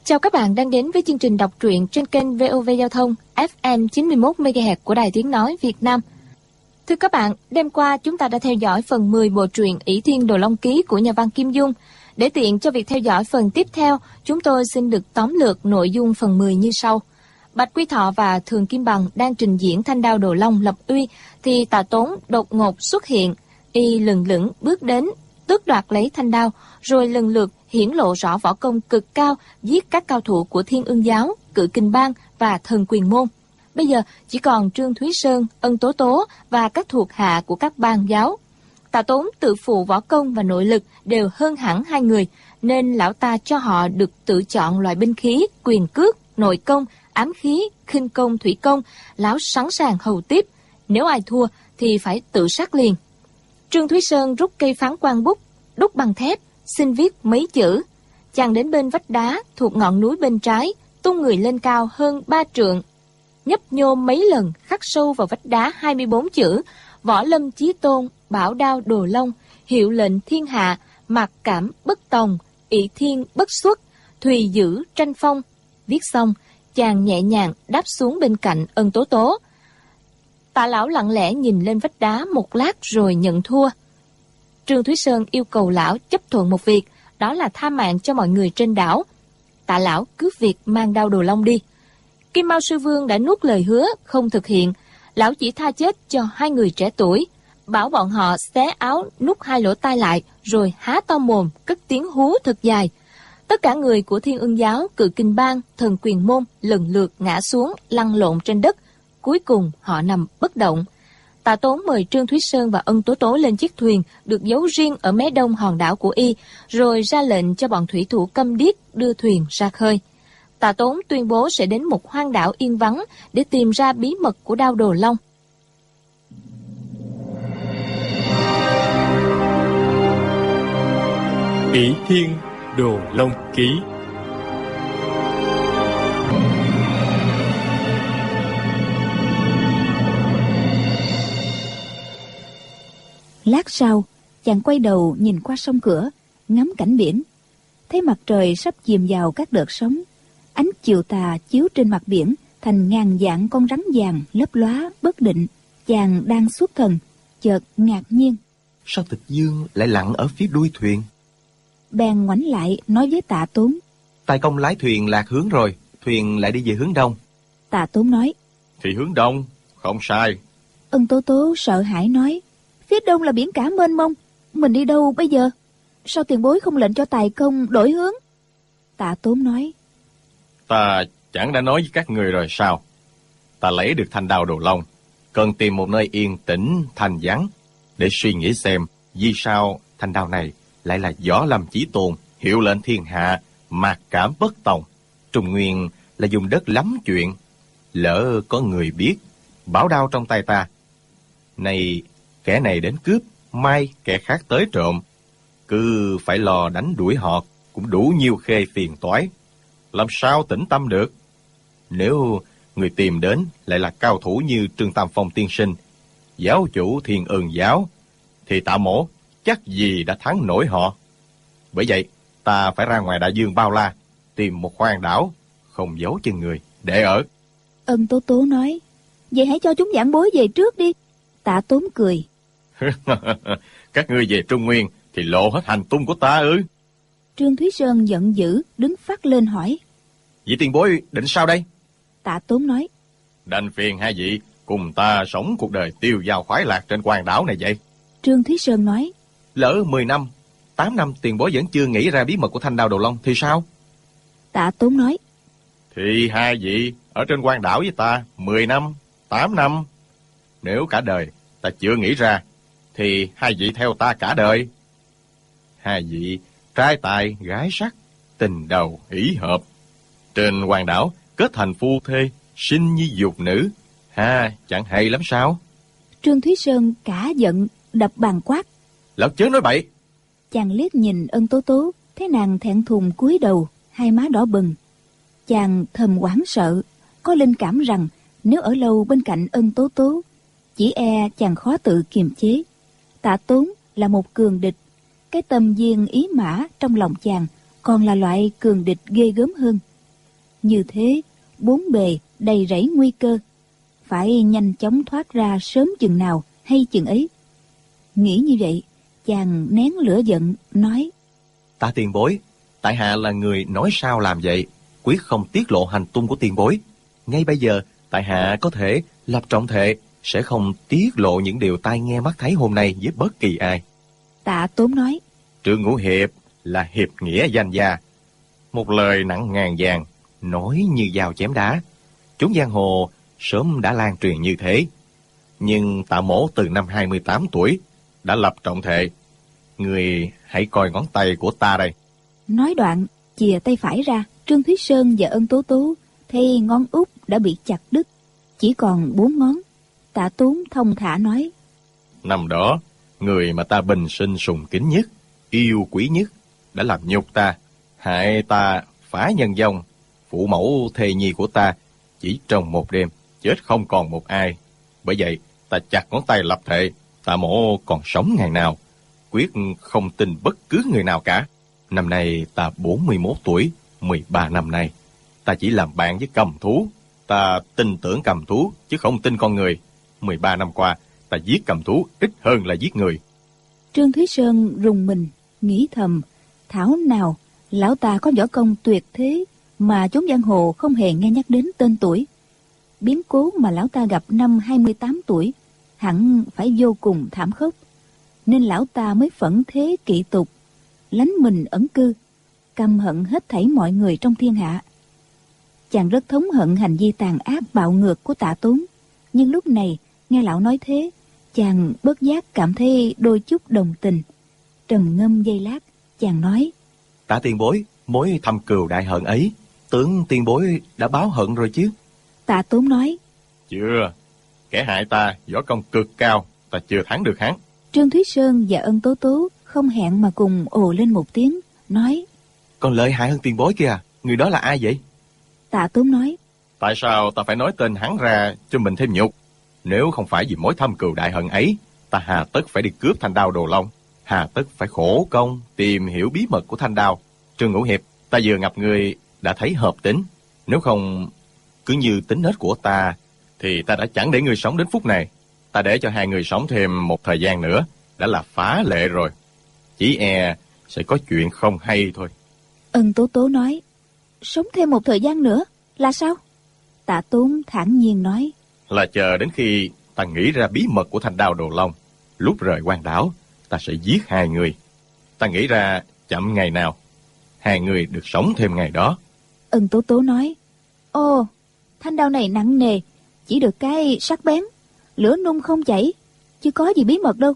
Chào các bạn đang đến với chương trình đọc truyện trên kênh VOV Giao thông FM 91 MHz của Đài Tiếng nói Việt Nam. Thưa các bạn, đêm qua chúng ta đã theo dõi phần 10 bộ truyện Ỷ Thiên Đồ Long Ký của nhà văn Kim Dung. Để tiện cho việc theo dõi phần tiếp theo, chúng tôi xin được tóm lược nội dung phần 10 như sau. Bạch Quy Thọ và Thường Kim Bằng đang trình diễn thanh đao Đồ Long lập uy thì Tạ Tốn đột ngột xuất hiện, y lừng lững bước đến, tước đoạt lấy thanh đao, rồi lần lượt hiển lộ rõ võ công cực cao, giết các cao thủ của Thiên Ưng Giáo, Cự Kình Bang và Thần Quyền Môn. Bây giờ chỉ còn Trương Thúy Sơn, Ân Tố Tố và các thuộc hạ của các bang giáo. Tạ Tốn tự phụ võ công và nội lực đều hơn hẳn hai người, nên lão ta cho họ được tự chọn loại binh khí, quyền cước, nội công, ám khí, khinh công, thủy công. Lão sẵn sàng hầu tiếp, nếu ai thua thì phải tự sát liền. Trương Thúy Sơn rút cây phán quan bút, đúc bằng thép, xin viết mấy chữ. Chàng đến bên vách đá thuộc ngọn núi bên trái, tung người lên cao hơn 3 trượng, nhấp nhô mấy lần khắc sâu vào vách đá 24 chữ: Võ Lâm Chí Tôn, Bảo Đao Đồ Long, hiệu lệnh thiên hạ, mặc cảm bất tòng, Ỷ Thiên bất xuất, Thùy Dữ tranh phong. Viết xong, chàng nhẹ nhàng đáp xuống bên cạnh Ân Tố Tố. Tạ lão lặng lẽ nhìn lên vách đá một lát rồi nhận thua. Trương Thúy Sơn yêu cầu lão chấp thuận một việc, đó là tha mạng cho mọi người trên đảo. Tạ lão cướp việc mang đao Đồ Long đi. Kim Mao Sư Vương đã nuốt lời hứa không thực hiện, lão chỉ tha chết cho hai người trẻ tuổi, bảo bọn họ xé áo nút hai lỗ tai lại, rồi há to mồm cất tiếng hú thật dài. Tất cả người của Thiên Ưng Giáo, Cự Kình Bang, Thần Quyền Môn lần lượt ngã xuống lăn lộn trên đất, cuối cùng họ nằm bất động. Tạ Tốn mời Trương Thúy Sơn và Ân Tố Tố lên chiếc thuyền được giấu riêng ở mé đông hòn đảo của y, rồi ra lệnh cho bọn thủy thủ câm điếc đưa thuyền ra khơi. Tạ Tốn tuyên bố sẽ đến một hoang đảo yên vắng để tìm ra bí mật của đao Đồ Long. Ỷ Thiên Đồ Long Ký. Lát sau, chàng quay đầu nhìn qua sông Cửa, ngắm cảnh biển. Thấy mặt trời sắp chìm vào các đợt sóng, ánh chiều tà chiếu trên mặt biển thành ngàn vạn con rắn vàng lấp lóa bất định. Chàng đang xuất thần, chợt ngạc nhiên. Sao Tịch Dương lại lặn ở phía đuôi thuyền? Bèn ngoảnh lại nói với Tạ Tốn. Tài công lái thuyền lạc hướng rồi, thuyền lại đi về hướng đông. Tạ Tốn nói. Thì hướng đông, không sai. Ân Tố Tố sợ hãi nói. Phía đông là biển cả mênh mông, mình đi đâu bây giờ? Sao tiền bối không lệnh cho Tài công đổi hướng? Tạ Tốn nói. Ta chẳng đã nói với các người rồi sao? Ta lấy được thanh đao Đồ Long, cần tìm một nơi yên tĩnh, thanh vắng để suy nghĩ xem vì sao thanh đao này lại là Võ Lâm Chí Tôn, hiệu lệnh thiên hạ, mặc cảm bất tòng. Trung Nguyên là vùng đất lắm chuyện, lỡ có người biết bảo đao trong tay ta, này kẻ này đến cướp, mai kẻ khác tới trộm, cứ phải lo đánh đuổi họ cũng đủ nhiều khê phiền toái, làm sao tĩnh tâm được. Nếu người tìm đến lại là cao thủ như Trương Tam Phong tiên sinh, giáo chủ Thiên Ưng Giáo, thì Tạ Mỗ chắc gì đã thắng nổi họ. Bởi vậy ta phải ra ngoài đại dương bao la, tìm một hoang đảo không giấu chân người để ở. Ân Tố Tố nói. Vậy hãy cho chúng giảng bối về trước đi. Tạ Tốn cười. Các ngươi về Trung Nguyên thì lộ hết hành tung của ta ư? Trương Thúy Sơn giận dữ đứng phát lên hỏi. Vị tiền bối định sao đây? Tạ Tốn nói. Đành phiền hai vị cùng ta sống cuộc đời tiêu dao khoái lạc trên hoang đảo này vậy. Trương Thúy Sơn nói. Lỡ 10 năm, 8 năm tiền bối vẫn chưa nghĩ ra bí mật của thanh đao Đồ Long thì sao? Tạ Tốn nói. Thì hai vị ở trên hoang đảo với ta 10 năm, 8 năm. Nếu cả đời ta chưa nghĩ ra, thì hai vị theo ta cả đời. Hai vị trai tài gái sắc, tình đầu ý hợp, trên hoang đảo kết thành phu thê, sinh nhi dục nữ, chẳng hay lắm sao? Trương Thúy Sơn cả giận đập bàn quát. Lão chớ nói bậy. Chàng liếc nhìn Ân Tố Tố, thấy nàng thẹn thùng cúi đầu, hai má đỏ bừng. Chàng thầm hoảng sợ, có linh cảm rằng nếu ở lâu bên cạnh Ân Tố Tố, chỉ e chàng khó tự kiềm chế. Tạ Tốn là một cường địch, cái tâm viên ý mã trong lòng chàng còn là loại cường địch ghê gớm hơn. Như thế, bốn bề đầy rẫy nguy cơ, phải nhanh chóng thoát ra sớm chừng nào hay chừng ấy. Nghĩ như vậy, chàng nén lửa giận, nói: Tạ tiền bối, tại hạ là người nói sao làm vậy, quyết không tiết lộ hành tung của tiền bối. Ngay bây giờ, tại hạ có thể lập trọng thệ sẽ không tiết lộ những điều tai nghe mắt thấy hôm nay với bất kỳ ai. Tạ Tốn nói: Trương Ngũ Hiệp là hiệp nghĩa danh gia, một lời nặng ngàn vàng, nói như dao chém đá. Chúng giang hồ sớm đã lan truyền như thế. Nhưng Tạ mỗ từ năm 28 tuổi đã lập trọng thệ. Người hãy coi ngón tay của ta đây. Nói đoạn, chìa tay phải ra. Trương Thúy Sơn và Ân Tố Tố thấy ngón út đã bị chặt đứt, chỉ còn 4 ngón. Tạ Tốn thông thả nói: Năm đó, người mà ta bình sinh sùng kính nhất, yêu quý nhất, đã làm nhục ta, hại ta phá nhân vong, phụ mẫu thê nhi của ta chỉ trong một đêm, chết không còn một ai. Bởi vậy, ta chặt ngón tay lập thệ, Tạ mỗ còn sống ngày nào, quyết không tin bất cứ người nào cả. Năm nay ta 41 tuổi, 13 năm nay, ta chỉ làm bạn với cầm thú. Ta tin tưởng cầm thú, chứ không tin con người. 13 năm qua, ta giết cầm thú ít hơn là giết người. Trương Thúy Sơn rùng mình, nghĩ thầm: thảo nào lão ta có võ công tuyệt thế mà chốn giang hồ không hề nghe nhắc đến tên tuổi. Biến cố mà lão ta gặp năm 28 tuổi hẳn phải vô cùng thảm khốc, nên lão ta mới phẫn thế kỵ tục, lánh mình ẩn cư, căm hận hết thảy mọi người trong thiên hạ. Chàng rất thống hận hành vi tàn ác bạo ngược của Tạ Tốn, nhưng lúc này nghe lão nói thế, chàng bất giác cảm thấy đôi chút đồng tình. Trầm ngâm giây lát, chàng nói: Tạ tiền bối, mối thâm cừu đại hận ấy, tưởng tiền bối đã báo hận rồi chứ? Tạ Tốn nói: Chưa, kẻ hại ta võ công cực cao, ta chưa thắng được hắn. Trương Thúy Sơn và Ân Tố Tố không hẹn mà cùng ồ lên một tiếng, nói: Còn lợi hại hơn tiền bối kia, người đó là ai vậy? Tạ Tốn nói: Tại sao ta phải nói tên hắn ra cho mình thêm nhục? Nếu không phải vì mối thâm cừu đại hận ấy, ta hà tất phải đi cướp thanh đao Đồ Long, hà tất phải khổ công tìm hiểu bí mật của thanh đao. Trương Ngũ Hiệp, ta vừa gặp người đã thấy hợp tính. Nếu không cứ như tính nết của ta, thì ta đã chẳng để người sống đến phút này. Ta để cho hai người sống thêm một thời gian nữa đã là phá lệ rồi. Chỉ e sẽ có chuyện không hay thôi. Ân Tố Tố nói: Sống thêm một thời gian nữa là sao? Tạ Tốn thản nhiên nói: Là chờ đến khi ta nghĩ ra bí mật của thanh đao Đồ Long, lúc rời quan đảo, ta sẽ giết hai người. Ta nghĩ ra chậm ngày nào, hai người được sống thêm ngày đó. Ân Tố Tố nói: Ồ, thanh đao này nặng nề, chỉ được cái sắc bén, lửa nung không chảy, chứ có gì bí mật đâu.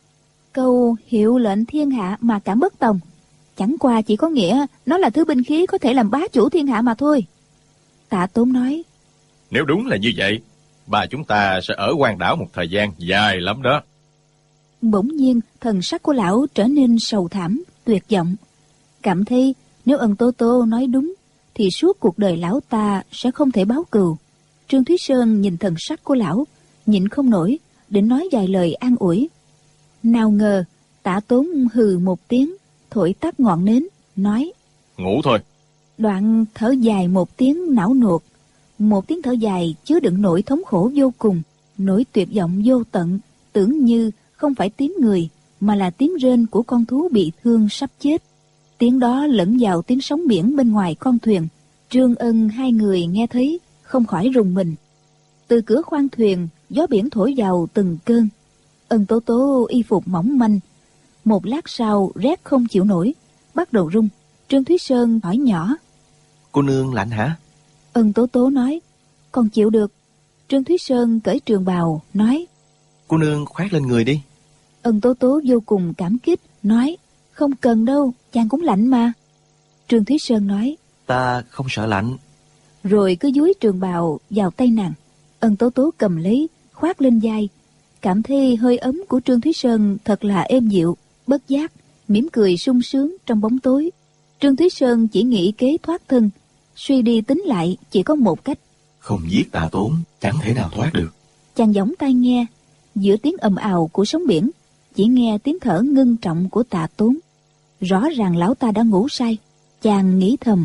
Câu hiệu lệnh thiên hạ mà cảm bất tòng, chẳng qua chỉ có nghĩa nó là thứ binh khí có thể làm bá chủ thiên hạ mà thôi. Tạ Tốn nói: Nếu đúng là như vậy, ba chúng ta sẽ ở quan đảo một thời gian dài lắm đó. Bỗng nhiên thần sắc của lão trở nên sầu thảm, tuyệt vọng. Cảm thấy nếu Ân Tố Tố nói đúng, thì suốt cuộc đời lão ta sẽ không thể báo cừu. Trương Thúy Sơn nhìn thần sắc của lão, nhịn không nổi, định nói vài lời an ủi. Nào ngờ Tạ Tốn hừ một tiếng, thổi tắt ngọn nến, nói: Ngủ thôi. Đoạn thở dài một tiếng não nuột, một tiếng thở dài chứa đựng nỗi thống khổ vô cùng, nỗi tuyệt vọng vô tận, tưởng như không phải tiếng người mà là tiếng rên của con thú bị thương sắp chết. Tiếng đó lẫn vào tiếng sóng biển bên ngoài con thuyền. Trương Ân hai người nghe thấy không khỏi rùng mình. Từ cửa khoang thuyền, gió biển thổi vào từng cơn. Ân Tố Tố y phục mỏng manh, một lát sau rét không chịu nổi, bắt đầu run. Trương Thúy Sơn hỏi nhỏ: Cô nương lạnh hả? Ân Tố Tố nói: Con chịu được. Trương Thúy Sơn cởi trường bào, nói: Cô nương khoác lên người đi. Ân Tố Tố vô cùng cảm kích, nói: Không cần đâu, chàng cũng lạnh mà. Trương Thúy Sơn nói: Ta không sợ lạnh. Rồi cứ dúi trường bào vào tay nàng. Ân Tố Tố cầm lấy, khoác lên vai, cảm thấy hơi ấm của Trương Thúy Sơn thật là êm dịu, bất giác mỉm cười sung sướng trong bóng tối. Trương Thúy Sơn chỉ nghĩ kế thoát thân, suy đi tính lại chỉ có một cách: Không giết Tạ Tốn, chẳng thể nào thoát được. Chàng giỏng tai nghe, giữa tiếng ầm ào của sóng biển, chỉ nghe tiếng thở ngưng trọng của Tạ Tốn. Rõ ràng lão ta đã ngủ say. Chàng nghĩ thầm: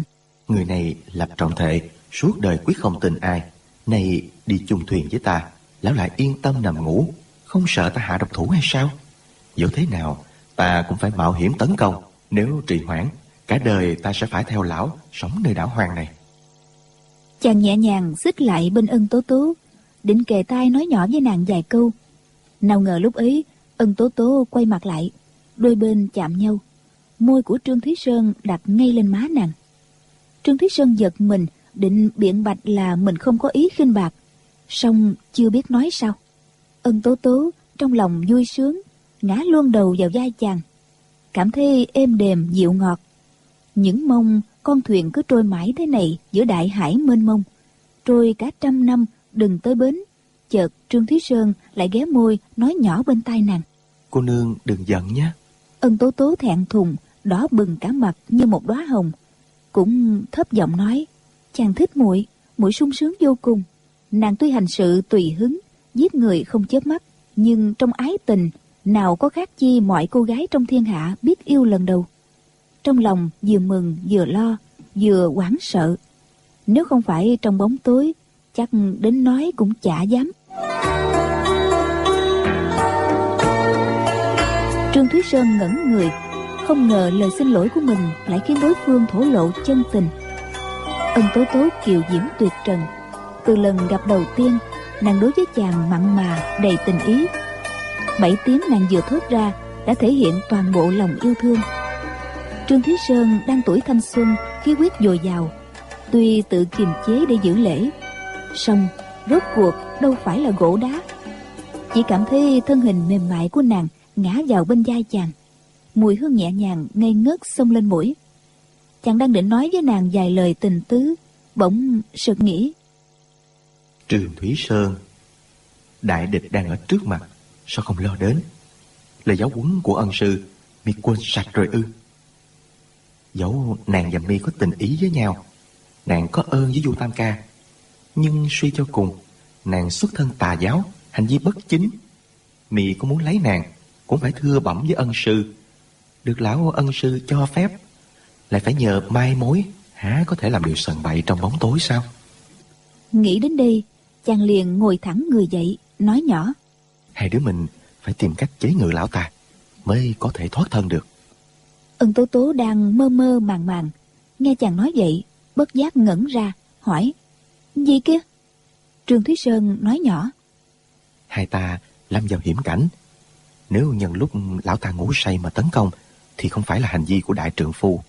Người này lập trọng thệ suốt đời quyết không tin ai. Này đi chung thuyền với ta, lão lại yên tâm nằm ngủ, không sợ ta hạ độc thủ hay sao? Dù thế nào ta cũng phải mạo hiểm tấn công. Nếu trì hoãn, cả đời ta sẽ phải theo lão sống nơi đảo hoang này. Chàng nhẹ nhàng xích lại bên Ân Tố Tố, định kề tai nói nhỏ với nàng vài câu. Nào ngờ lúc ấy Ân Tố Tố quay mặt lại, đôi bên chạm nhau, môi của Trương Thúy Sơn đặt ngay lên má nàng. Trương Thúy Sơn giật mình, định biện bạch là mình không có ý khinh bạc, song chưa biết nói sao. Ân Tố Tố trong lòng vui sướng, ngã luôn đầu vào vai chàng, cảm thấy êm đềm dịu ngọt. Những mong con thuyền cứ trôi mãi thế này giữa đại hải mênh mông, trôi cả 100 năm đừng tới bến. Chợt Trương Thúy Sơn lại ghé môi nói nhỏ bên tai nàng: Cô nương đừng giận nhé. Ân Tố Tố thẹn thùng, đỏ bừng cả mặt như một đóa hồng, cũng thấp giọng nói: Chàng thích muội, muội sung sướng vô cùng. Nàng tuy hành sự tùy hứng, giết người không chớp mắt, nhưng trong ái tình nào có khác chi mọi cô gái trong thiên hạ biết yêu lần đầu. Trong lòng vừa mừng vừa lo, vừa hoảng sợ. Nếu không phải trong bóng tối, chắc đến nói cũng chả dám. Trương Thúy Sơn ngẩn người, không ngờ lời xin lỗi của mình lại khiến đối phương thổ lộ chân tình. Ân Tố Tố kiều diễm tuyệt trần, từ lần gặp đầu tiên nàng đối với chàng mặn mà đầy tình ý. 7 tiếng nàng vừa thốt ra đã thể hiện toàn bộ lòng yêu thương. Trương Thúy Sơn đang tuổi thanh xuân, khí huyết dồi dào, tuy tự kiềm chế để giữ lễ, song rốt cuộc đâu phải là gỗ đá. Chỉ cảm thấy thân hình mềm mại của nàng ngã vào bên vai chàng, mùi hương nhẹ nhàng ngây ngất xông lên mũi. Chàng đang định nói với nàng vài lời tình tứ, bỗng sực nghĩ: Trương Thúy Sơn, đại địch đang ở trước mặt, sao không lo đến? Lời giáo huấn của ân sư mi quên sạch rồi ư? Dẫu nàng và mi có tình ý với nhau, nàng có ơn với Du Tam Ca, nhưng suy cho cùng nàng xuất thân tà giáo, hành vi bất chính. Mi có muốn lấy nàng cũng phải thưa bẩm với ân sư, được lão ân sư cho phép, lại phải nhờ mai mối, há có thể làm điều sần bậy trong bóng tối sao? Nghĩ đến đây, chàng liền ngồi thẳng người dậy, nói nhỏ: Hai đứa mình phải tìm cách chế ngự lão ta mới có thể thoát thân được. Ân Tố Tố đang mơ mơ màng màng, nghe chàng nói vậy, bất giác ngẩn ra, hỏi: Gì kia? Trương Thúy Sơn nói nhỏ: Hai ta lâm vào hiểm cảnh, nếu nhân lúc lão ta ngủ say mà tấn công thì không phải là hành vi của đại trượng phu.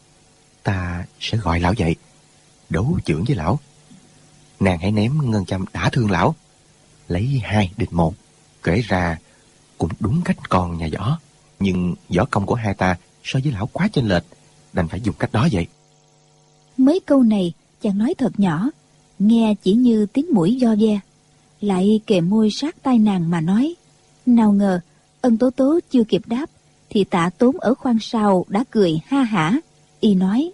Ta sẽ gọi lão dậy, đấu chưởng với lão. Nàng hãy ném ngân châm đả thương lão, lấy 2 địch 1, kể ra cũng đúng cách con nhà võ. Nhưng võ công của hai ta so với lão quá chênh lệch, đành phải dùng cách đó vậy. Mấy câu này chàng nói thật nhỏ, nghe chỉ như tiếng mũi vo ve, lại kề môi sát tai nàng mà nói. Nào ngờ Ân Tố Tố chưa kịp đáp thì Tạ Tốn ở khoang sau đã cười ha hả. Y nói: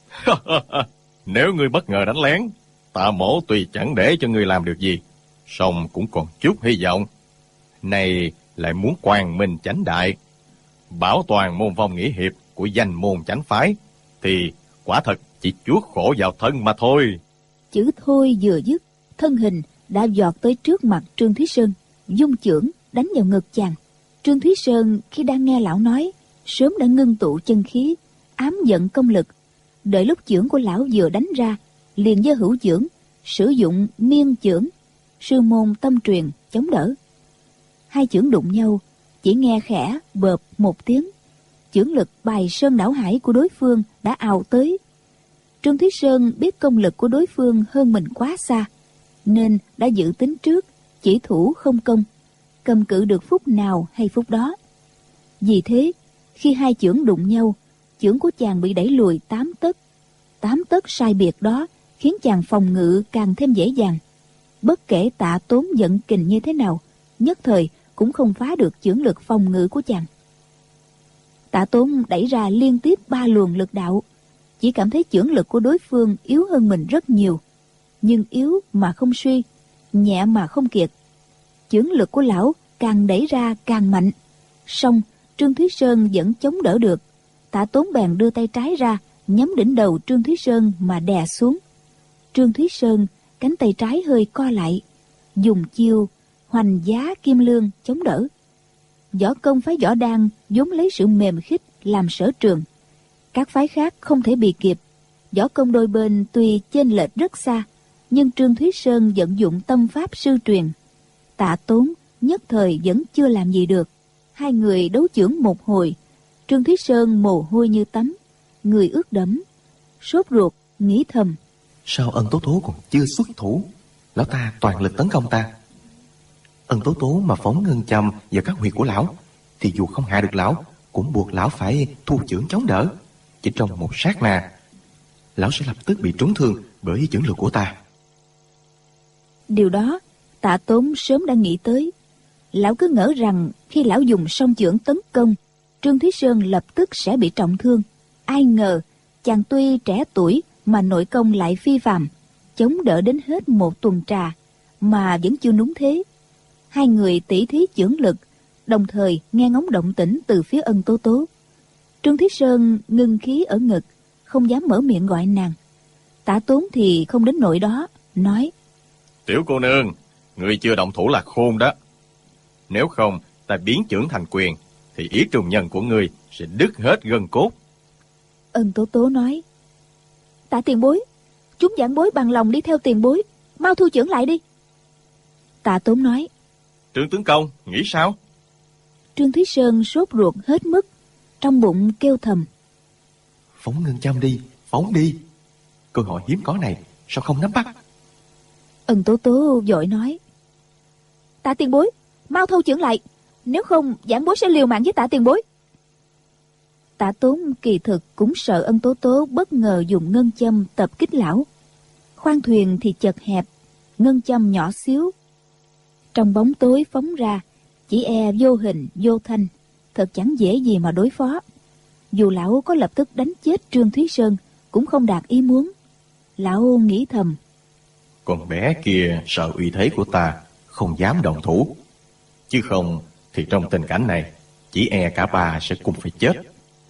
Nếu ngươi bất ngờ đánh lén, Tạ mỗ tuy chẳng để cho ngươi làm được gì, song cũng còn chút hy vọng. Này lại muốn quang minh chánh đại, bảo toàn môn vong nghĩa hiệp của danh môn chánh phái, thì quả thật chỉ chuốc khổ vào thân mà thôi. Chữ thôi vừa dứt, thân hình đã giọt tới trước mặt Trương Thúy Sơn, dung chưởng đánh vào ngực chàng. Trương Thúy Sơn khi đang nghe lão nói, sớm đã ngưng tụ chân khí, ám giận công lực. Đợi lúc chưởng của lão vừa đánh ra, liền giơ hữu chưởng, sử dụng miên chưởng, sư môn tâm truyền chống đỡ. Hai chưởng đụng nhau, chỉ nghe khẽ bợp một tiếng, chưởng lực bài sơn đảo hải của đối phương đã ào tới. Trương Thúy Sơn biết công lực của đối phương hơn mình quá xa, nên đã dự tính trước, chỉ thủ không công, cầm cự được phút nào hay phút đó. Vì thế, khi hai chưởng đụng nhau, chưởng của chàng bị đẩy lùi 8 tấc. 8 tấc sai biệt đó khiến chàng phòng ngự càng thêm dễ dàng. Bất kể Tạ Tốn giận kình như thế nào, nhất thời cũng không phá được chưởng lực phòng ngự của chàng. Tạ Tốn đẩy ra liên tiếp 3 luồng lực đạo, chỉ cảm thấy chưởng lực của đối phương yếu hơn mình rất nhiều, nhưng yếu mà không suy, nhẹ mà không kiệt. Chưởng lực của lão càng đẩy ra càng mạnh, song Trương Thúy Sơn vẫn chống đỡ được. Tạ Tốn bèn đưa tay trái ra nhắm đỉnh đầu Trương Thúy Sơn mà đè xuống. Trương Thúy Sơn cánh tay trái hơi co lại, dùng chiêu hoành giá kim lương chống đỡ. Võ công phái Võ Đan vốn lấy sự mềm khích làm sở trường, các phái khác không thể bì kịp. Võ công đôi bên tuy chênh lệch rất xa, nhưng Trương Thúy Sơn vận dụng tâm pháp sư truyền. Tạ Tốn nhất thời vẫn chưa làm gì được. Hai người đấu chưởng một hồi, Trương Thúy Sơn mồ hôi như tắm, người ướt đẫm, sốt ruột nghĩ thầm: sao Ân Tố Tố còn chưa xuất thủ? Lão ta toàn lực tấn công ta. Ân Tố Tố mà phóng ngân châm vào các huyệt của lão, thì dù không hạ được lão, cũng buộc lão phải thu chưởng chống đỡ. Chỉ trong một sát na, lão sẽ lập tức bị trúng thương bởi chưởng lực của ta. Điều đó Tạ Tốn sớm đã nghĩ tới. Lão cứ ngỡ rằng khi lão dùng song chưởng tấn công, Trương Thúy Sơn lập tức sẽ bị trọng thương. Ai ngờ chàng tuy trẻ tuổi mà nội công lại phi phàm, chống đỡ đến hết một tuần trà mà vẫn chưa núng thế. Hai người tỉ thí chưởng lực, đồng thời nghe ngóng động tĩnh từ phía Ân Tố Tố. Trương Thúy Sơn ngưng khí ở ngực, không dám mở miệng gọi nàng. Tạ Tốn thì không đến nỗi đó, nói: Tiểu cô nương, người chưa động thủ là khôn đó. Nếu không, ta biến chưởng thành quyền, thì ý trùng nhân của ngươi sẽ đứt hết gân cốt. Ân Tố Tố nói: Tạ tiền bối, chúng giảng bối bằng lòng đi theo tiền bối, mau thu chưởng lại đi. Tạ Tốn nói: Trương tướng công, nghĩ sao? Trương Thúy Sơn sốt ruột hết mức, trong bụng kêu thầm: Phóng ngân châm đi, phóng đi. Cơ hội hiếm có này, sao không nắm bắt? Ân Tố Tố vội nói: Tạ tiền bối, mau thu chưởng lại, nếu không giảng bối sẽ liều mạng với Tạ tiền bối. Tạ Tốn kỳ thực cũng sợ Ân Tố Tố bất ngờ dùng ngân châm tập kích lão. Khoang thuyền thì chật hẹp, ngân châm nhỏ xíu, trong bóng tối phóng ra, chỉ e vô hình vô thanh, thật chẳng dễ gì mà đối phó. Dù lão có lập tức đánh chết Trương Thúy Sơn cũng không đạt ý muốn. Lão nghĩ thầm: Con bé kia sợ uy thế của ta, không dám động thủ. Chứ không thì trong tình cảnh này, chỉ e cả ba sẽ cùng phải chết.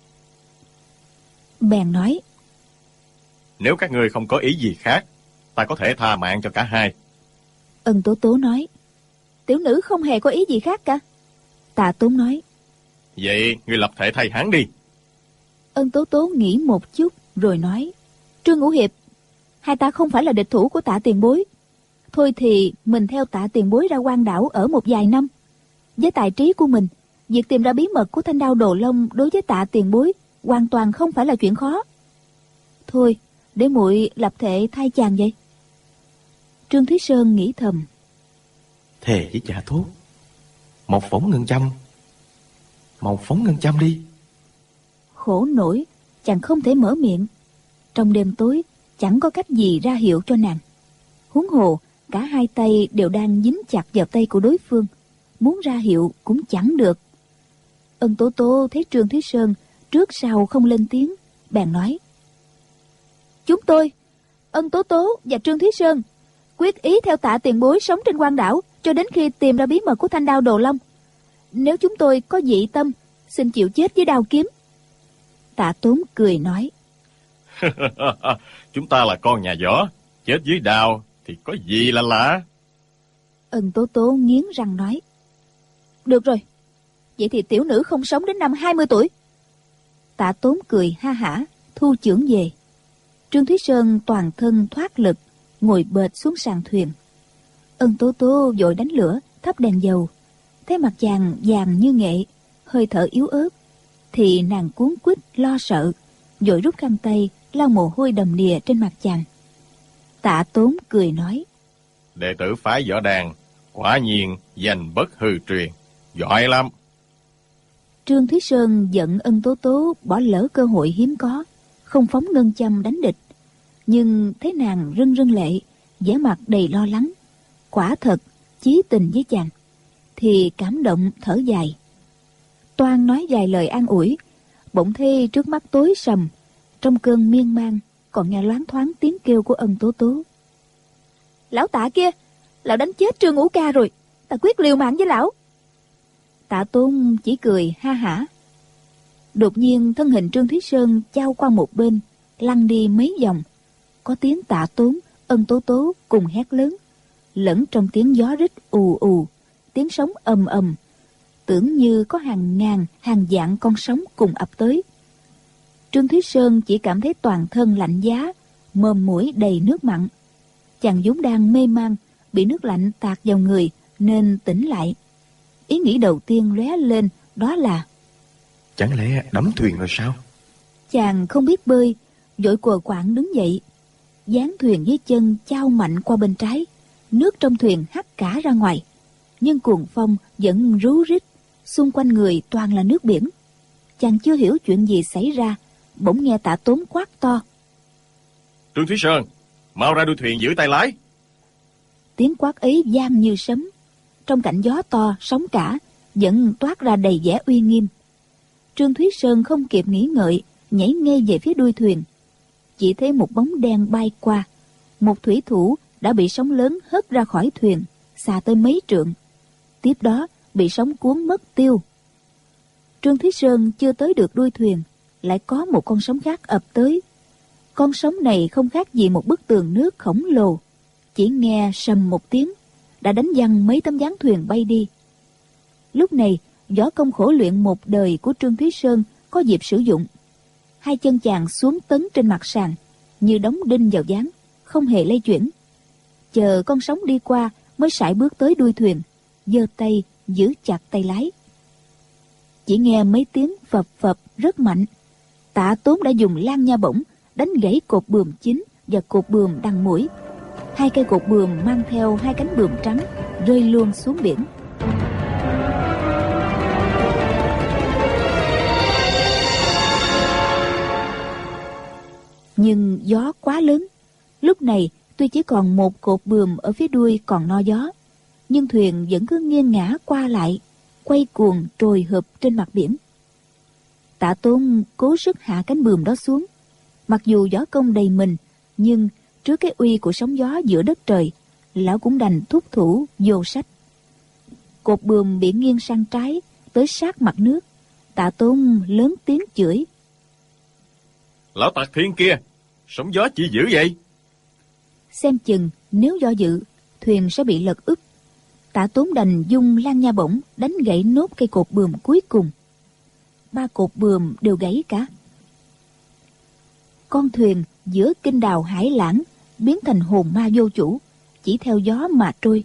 Bèn nói: Nếu các ngươi không có ý gì khác, ta có thể tha mạng cho cả hai. Ân Tố Tố nói: Tiểu nữ không hề có ý gì khác cả. Tạ Tốn nói: Vậy ngươi lập thể thay hắn đi. Ân Tố Tố nghĩ một chút rồi nói: Trương Ngũ Hiệp, hai ta không phải là địch thủ của Tạ tiền bối. Thôi thì mình theo Tạ tiền bối ra Quan Đảo ở một vài năm. Với tài trí của mình, việc tìm ra bí mật của thanh đao Đồ Long đối với Tạ tiền bối hoàn toàn không phải là chuyện khó. Thôi, để muội lập thể thay chàng vậy. Trương Thúy Sơn nghĩ thầm: Thề với cha Thốt, một phóng ngân châm. Mau phóng ngân châm đi. Khổ nổi, chàng không thể mở miệng. Trong đêm tối, chẳng có cách gì ra hiệu cho nàng. Huống hồ, cả hai tay đều đang dính chặt vào tay của đối phương, muốn ra hiệu cũng chẳng được. Ân Tố Tố thấy Trương Thúy Sơn trước sau không lên tiếng, bèn nói: Chúng tôi, Ân Tố Tố và Trương Thúy Sơn, quyết ý theo Tạ tiền bối sống trên Quan Đảo cho đến khi tìm ra bí mật của thanh đao Đồ Long. Nếu chúng tôi có dị tâm, xin chịu chết với đao kiếm. Tạ Tốn cười nói: Chúng ta là con nhà võ, chết dưới đao thì có gì là lạ. Ân Tố Tố nghiến răng nói: Được rồi, vậy thì tiểu nữ không sống đến năm 20 tuổi. Tạ Tốn cười ha hả, thu chưởng về. Trương Thúy Sơn toàn thân thoát lực, ngồi bệt xuống sàn thuyền. Ân Tố Tố vội đánh lửa, thắp đèn dầu. Thấy mặt chàng vàng như nghệ, hơi thở yếu ớt, thì nàng cuống quýt lo sợ, vội rút khăn tay lau mồ hôi đầm đìa trên mặt chàng. Tạ Tốn cười nói: Đệ tử phái Võ Đàn quả nhiên danh bất hư truyền, giỏi lắm. Trương Thúy Sơn giận Ân Tố Tố bỏ lỡ cơ hội hiếm có, không phóng ngân châm đánh địch. Nhưng thấy nàng rưng rưng lệ, vẻ mặt đầy lo lắng, quả thật chí tình với chàng, thì cảm động thở dài. Toan nói vài lời an ủi, bỗng thấy trước mắt tối sầm, trong cơn miên man còn nghe loáng thoáng tiếng kêu của Ân Tố Tố: Lão Tạ kia, lão đánh chết Trương Ngũ Ca rồi, ta quyết liều mạng với lão. Tạ Tôn chỉ cười ha hả. Đột nhiên thân hình Trương Thúy Sơn chao qua một bên, lăn đi mấy vòng. Có tiếng Tạ Tốn, Ân Tố Tố cùng hét lớn, lẫn trong tiếng gió rít ù ù, tiếng sóng ầm ầm, tưởng như có hàng ngàn hàng vạn con sóng cùng ập tới. Trương Thúy Sơn chỉ cảm thấy toàn thân lạnh giá, mồm mũi đầy nước mặn. Chàng vốn đang mê man, bị nước lạnh tạt vào người nên tỉnh lại. Ý nghĩ đầu tiên lóe lên đó là: chẳng lẽ đắm thuyền rồi sao? Chàng không biết bơi, vội quờ quạng đứng dậy, dán thuyền dưới chân chao mạnh qua bên trái. Nước trong thuyền hắt cả ra ngoài, nhưng cuồng phong vẫn rú rít, xung quanh người toàn là nước biển. Chàng chưa hiểu chuyện gì xảy ra, bỗng nghe Tạ Tốn quát to: Trương Thúy Sơn, mau ra đuôi thuyền giữ tay lái. Tiếng quát ấy vang như sấm, trong cảnh gió to sóng cả vẫn toát ra đầy vẻ uy nghiêm. Trương Thúy Sơn không kịp nghĩ ngợi, nhảy ngay về phía đuôi thuyền. Chỉ thấy một bóng đen bay qua, một thủy thủ đã bị sóng lớn hất ra khỏi thuyền, xa tới mấy trượng. Tiếp đó bị sóng cuốn mất tiêu. Trương Thúy Sơn chưa tới được đuôi thuyền, lại có một con sóng khác ập tới. Con sóng này không khác gì một bức tường nước khổng lồ, chỉ nghe sầm một tiếng đã đánh văng mấy tấm ván thuyền bay đi. Lúc này võ công khổ luyện một đời của Trương Thúy Sơn có dịp sử dụng. Hai chân chàng xuống tấn trên mặt sàn như đóng đinh vào ván, không hề lay chuyển. Chờ con sóng đi qua mới sải bước tới đuôi thuyền, giơ tay giữ chặt tay lái. Chỉ nghe mấy tiếng phập phập rất mạnh. Tạ Tốn đã dùng lan nha bổng đánh gãy cột buồm chính và cột buồm đằng mũi. Hai cây cột buồm mang theo hai cánh buồm trắng rơi luôn xuống biển. Nhưng gió quá lớn. Lúc này tuy chỉ còn một cột buồm ở phía đuôi còn no gió, nhưng thuyền vẫn cứ nghiêng ngả qua lại, quay cuồng trồi hụp trên mặt biển. Tạ Tốn cố sức hạ cánh buồm đó xuống. Mặc dù võ công đầy mình, nhưng trước cái uy của sóng gió giữa đất trời, lão cũng đành thúc thủ vô sách. Cột buồm bị nghiêng sang trái tới sát mặt nước. Tạ Tốn lớn tiếng chửi: Lão Tạc Thiên kia, sóng gió chỉ dữ vậy? Xem chừng nếu do dự, thuyền sẽ bị lật úp. Tạ Tốn đành dung lan nha bổng đánh gãy nốt cây cột buồm cuối cùng. 3 cột buồm đều gãy cả. Con thuyền giữa kinh đào hải lãng biến thành hồn ma vô chủ, chỉ theo gió mà trôi.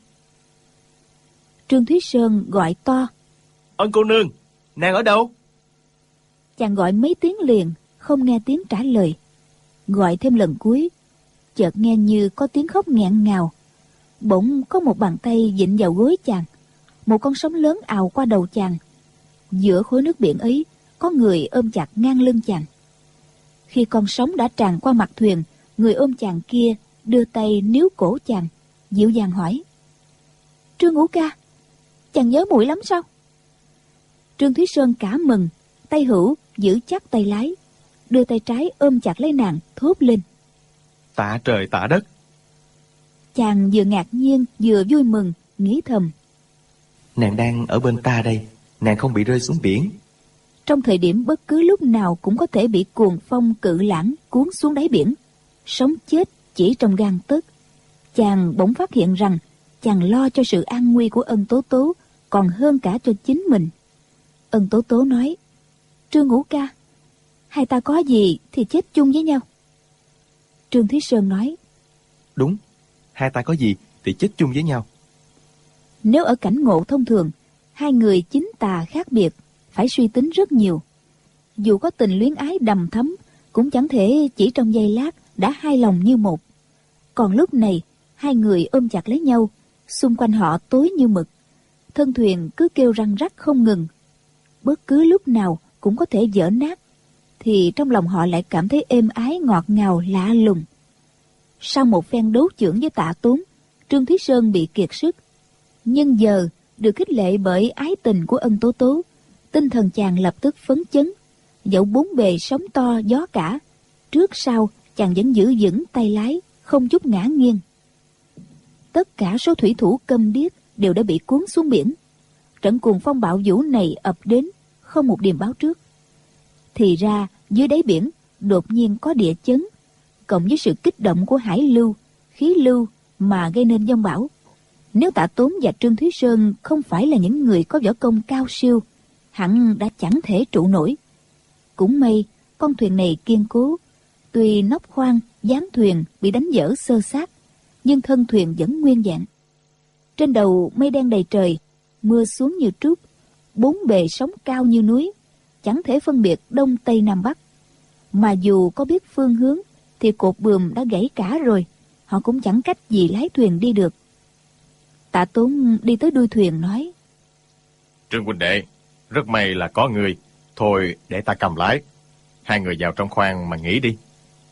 Trương Thúy Sơn gọi to: Ân cô nương, nàng ở đâu? Chàng gọi mấy tiếng liền, không nghe tiếng trả lời. Gọi thêm lần cuối, chợt nghe như có tiếng khóc nghẹn ngào. Bỗng có một bàn tay vịn vào gối chàng. Một con sóng lớn ào qua đầu chàng. Giữa khối nước biển ấy có người ôm chặt ngang lưng chàng. Khi con sóng đã tràn qua mặt thuyền, người ôm chàng kia đưa tay níu cổ chàng, dịu dàng hỏi: Trương Ngũ ca, chàng nhớ muội lắm sao? Trương Thúy Sơn cả mừng, tay hữu giữ chắc tay lái, đưa tay trái ôm chặt lấy nàng, thốt lên: Tạ trời tạ đất. Chàng vừa ngạc nhiên vừa vui mừng, nghĩ thầm: Nàng đang ở bên ta đây, nàng không bị rơi xuống biển. Trong thời điểm bất cứ lúc nào cũng có thể bị cuồng phong cự lãng cuốn xuống đáy biển, sống chết chỉ trong gang tấc, chàng bỗng phát hiện rằng chàng lo cho sự an nguy của Ân Tố Tố còn hơn cả cho chính mình. Ân Tố Tố nói: Trương Ngũ ca, hai ta có gì thì chết chung với nhau. Trương Thúy Sơn nói: Đúng, hai ta có gì thì chết chung với nhau. Nếu ở cảnh ngộ thông thường, hai người chính tà khác biệt, phải suy tính rất nhiều. Dù có tình luyến ái đầm thắm, cũng chẳng thể chỉ trong giây lát đã hai lòng như một. Còn lúc này, hai người ôm chặt lấy nhau, xung quanh họ tối như mực. Thân thuyền cứ kêu răng rắc không ngừng. Bất cứ lúc nào cũng có thể vỡ nát, thì trong lòng họ lại cảm thấy êm ái ngọt ngào lạ lùng. Sau một phen đấu chưởng với Tạ Tốn, Trương Thúy Sơn bị kiệt sức. Nhưng giờ được khích lệ bởi ái tình của Ân Tố Tố, tinh thần chàng lập tức phấn chấn. Dẫu bốn bề sóng to gió cả, trước sau chàng vẫn giữ vững tay lái, không chút ngã nghiêng. Tất cả số thủy thủ câm điếc đều đã bị cuốn xuống biển. Trận cuồng phong bạo vũ này ập đến, không một điềm báo trước. Thì ra dưới đáy biển đột nhiên có địa chấn, cộng với sự kích động của hải lưu, khí lưu mà gây nên giông bão. Nếu Tạ Tốn và Trương Thúy Sơn không phải là những người có võ công cao siêu, hẳn đã chẳng thể trụ nổi. Cũng may con thuyền này kiên cố, tuy nóc khoang, gián thuyền bị đánh vỡ xơ xác, nhưng thân thuyền vẫn nguyên vẹn. Trên đầu mây đen đầy trời, mưa xuống như trút, bốn bề sóng cao như núi, chẳng thể phân biệt đông tây nam bắc. Mà dù có biết phương hướng thì cột buồm đã gãy cả rồi, họ cũng chẳng cách gì lái thuyền đi được. Tạ Tốn đi tới đuôi thuyền nói: Trương huynh đệ, rất may là có người. Thôi để ta cầm lái. Hai người vào trong khoang mà nghỉ đi.